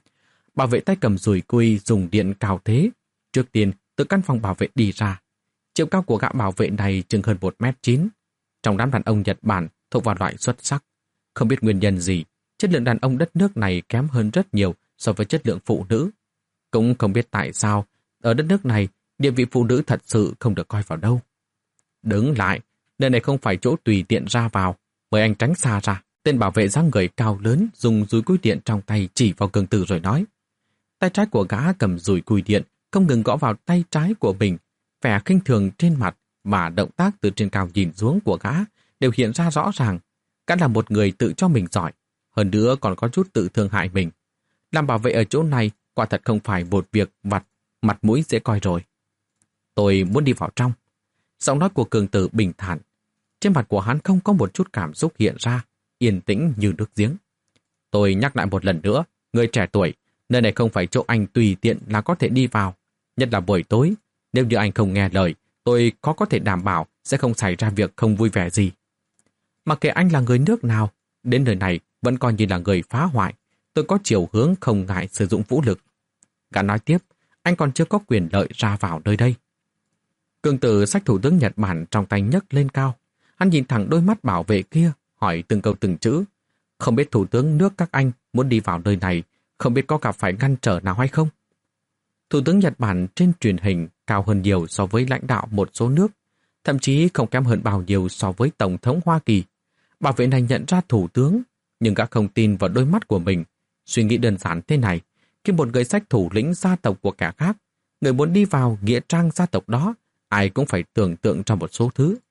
Bảo vệ tay cầm dùi cui dùng điện cào thế. Trước tiên, từ căn phòng bảo vệ đi ra. Chiều cao của gã bảo vệ này chừng hơn một mét chín. Trong đám đàn ông Nhật Bản thuộc vào loại xuất sắc. Không biết nguyên nhân gì, chất lượng đàn ông đất nước này kém hơn rất nhiều so với chất lượng phụ nữ. Cũng không biết tại sao, ở đất nước này, địa vị phụ nữ thật sự không được coi vào đâu. Đứng lại, nơi này không phải chỗ tùy tiện ra vào, mời anh tránh xa ra. Tên bảo vệ dáng người cao lớn dùng dùi cui điện trong tay chỉ vào Cường Tử rồi nói. Tay trái của gã cầm dùi cui điện, không ngừng gõ vào tay trái của mình, vẻ khinh thường trên mặt và động tác từ trên cao nhìn xuống của gã đều hiện ra rõ ràng. Gã là một người tự cho mình giỏi, hơn nữa còn có chút tự thương hại mình. Làm bảo vệ ở chỗ này quả thật không phải một việc vặt, mặt mũi dễ coi rồi. Tôi muốn đi vào trong. Giọng nói của Cường Tử bình thản. Trên mặt của hắn không có một chút cảm xúc hiện ra, yên tĩnh như nước giếng. Tôi nhắc lại một lần nữa, người trẻ tuổi, nơi này không phải chỗ anh tùy tiện là có thể đi vào. Nhất là buổi tối, nếu như anh không nghe lời, tôi có có thể đảm bảo sẽ không xảy ra việc không vui vẻ gì. Mặc kệ anh là người nước nào, đến nơi này vẫn coi như là người phá hoại. Tôi có chiều hướng không ngại sử dụng vũ lực. Gã nói tiếp, anh còn chưa có quyền lợi ra vào nơi đây. Cường Tử xách thủ tướng Nhật Bản trong tay nhấc lên cao. Hắn nhìn thẳng đôi mắt bảo vệ kia, hỏi từng câu từng chữ. Không biết thủ tướng nước các anh muốn đi vào nơi này, không biết có gặp phải ngăn trở nào hay không? Thủ tướng Nhật Bản trên truyền hình cao hơn nhiều so với lãnh đạo một số nước, thậm chí không kém hơn bao nhiêu so với Tổng thống Hoa Kỳ. Bảo vệ này nhận ra thủ tướng, nhưng gã không tin vào đôi mắt của mình. Suy nghĩ đơn giản thế này, khi một người xách thủ lĩnh gia tộc của kẻ khác, người muốn đi vào nghĩa trang gia tộc đó, ai cũng phải tưởng tượng ra một số thứ.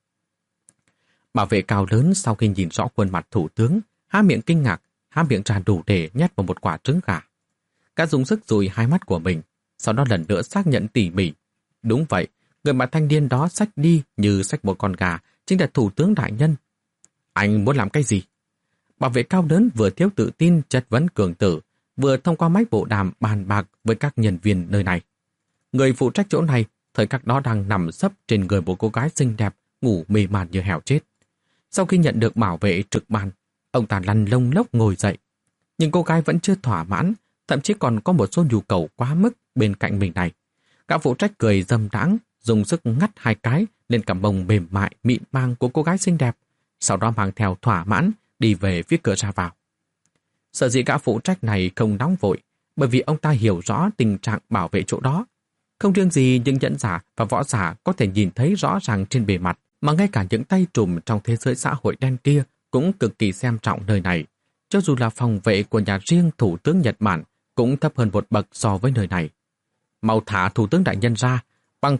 Bảo vệ cao lớn sau khi nhìn rõ khuôn mặt thủ tướng, há miệng kinh ngạc, há miệng ra đủ để nhét vào một quả trứng gà. Gã dùng sức dùi hai mắt của mình, sau đó lần nữa xác nhận tỉ mỉ. Đúng vậy, người mà thanh niên đó xách đi như xách một con gà chính là thủ tướng đại nhân. Anh muốn làm cái gì? Bảo vệ cao lớn vừa thiếu tự tin chất vấn Cường Tử, vừa thông qua máy bộ đàm bàn bạc với các nhân viên nơi này. Người phụ trách chỗ này, thời khắc đó đang nằm sấp trên người một cô gái xinh đẹp, ngủ mê man như heo chết. Sau khi nhận được bảo vệ trực ban, ông ta lăn lông lốc ngồi dậy. Nhưng cô gái vẫn chưa thỏa mãn, thậm chí còn có một số nhu cầu quá mức bên cạnh mình này. Gã phụ trách cười dâm đãng, dùng sức ngắt hai cái lên cằm mông mềm mại mịn màng của cô gái xinh đẹp, sau đó mang theo thỏa mãn đi về phía cửa ra vào. Sở dĩ gã phụ trách này không nóng vội, bởi vì ông ta hiểu rõ tình trạng bảo vệ chỗ đó. Không riêng gì những nhẫn giả và võ giả có thể nhìn thấy rõ ràng trên bề mặt, mà ngay cả những tay trùm trong thế giới xã hội đen kia cũng cực kỳ xem trọng nơi này. Cho dù là phòng vệ của nhà riêng thủ tướng Nhật Bản cũng thấp hơn một bậc so với nơi này. Mau thả thủ tướng đại nhân ra, bằng không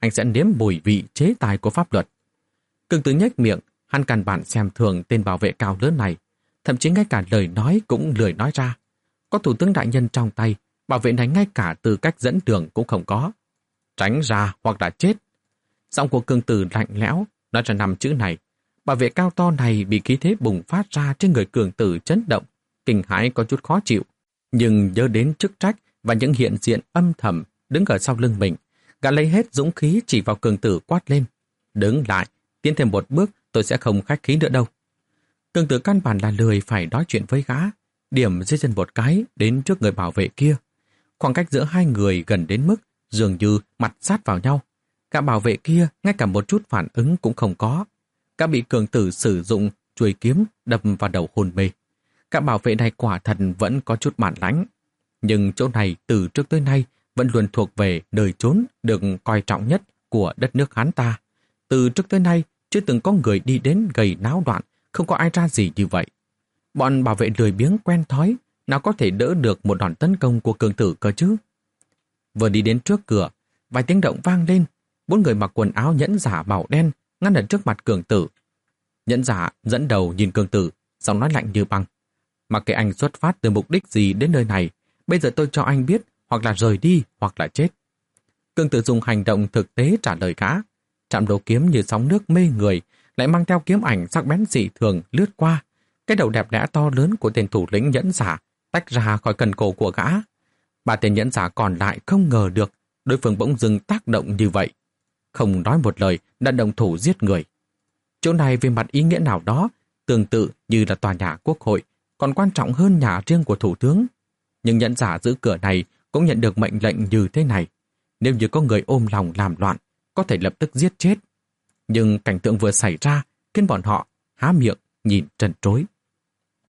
anh sẽ nếm mùi vị chế tài của pháp luật. Cường Tử nhếch miệng, hắn căn bản xem thường tên bảo vệ cao lớn này, thậm chí ngay cả lời nói cũng lười nói ra. Có thủ tướng đại nhân trong tay, bảo vệ này ngay cả tư cách dẫn đường cũng không có. Tránh ra hoặc là chết. Giọng của Cường Tử lạnh lẽo, nói ra năm chữ này. Bảo vệ cao to này bị khí thế bùng phát ra trên người Cường Tử chấn động, kinh hãi có chút khó chịu. Nhưng nhớ đến chức trách và những hiện diện âm thầm đứng ở sau lưng mình, gã lấy hết dũng khí chỉ vào Cường Tử quát lên. Đứng lại, tiến thêm một bước tôi sẽ không khách khí nữa đâu. Cường Tử căn bản là lười phải nói chuyện với gã, điểm dưới chân một cái đến trước người bảo vệ kia. Khoảng cách giữa hai người gần đến mức dường như mặt sát vào nhau. Cả bảo vệ kia ngay cả một chút phản ứng cũng không có. Cả bị Cường Tử sử dụng chuôi kiếm đập vào đầu hôn mê. Cả bảo vệ này quả thật vẫn có chút bản lãnh. Nhưng chỗ này từ trước tới nay vẫn luôn thuộc về nơi trốn được coi trọng nhất của đất nước Hán ta. Từ trước tới nay chưa từng có người đi đến gầy náo đoạn, không có ai ra gì như vậy. Bọn bảo vệ lười biếng quen thói, nào có thể đỡ được một đòn tấn công của Cường Tử cơ chứ. Vừa đi đến trước cửa, vài tiếng động vang lên, bốn người mặc quần áo nhẫn giả màu đen ngăn ở trước mặt Cường Tử. Nhẫn giả dẫn đầu nhìn Cường Tử, giọng nói lạnh như băng. Mặc kệ anh xuất phát từ mục đích gì đến nơi này, bây giờ tôi cho anh biết hoặc là rời đi hoặc là chết. Cường Tử dùng hành động thực tế trả lời gã. Trạm đầu kiếm như sóng nước mê người, lại mang theo kiếm ảnh sắc bén dị thường lướt qua. Cái đầu đẹp đẽ to lớn của tên thủ lĩnh nhẫn giả tách ra khỏi cần cổ của gã. Ba tên nhẫn giả còn lại không ngờ được đối phương bỗng dưng tác động như vậy. Không nói một lời đã động thủ giết người. Chỗ này về mặt ý nghĩa nào đó tương tự như là tòa nhà quốc hội, còn quan trọng hơn nhà riêng của thủ tướng. Nhưng nhẫn giả giữ cửa này cũng nhận được mệnh lệnh như thế này. Nếu như có người ôm lòng làm loạn, có thể lập tức giết chết. Nhưng cảnh tượng vừa xảy ra khiến bọn họ há miệng nhìn trần trối.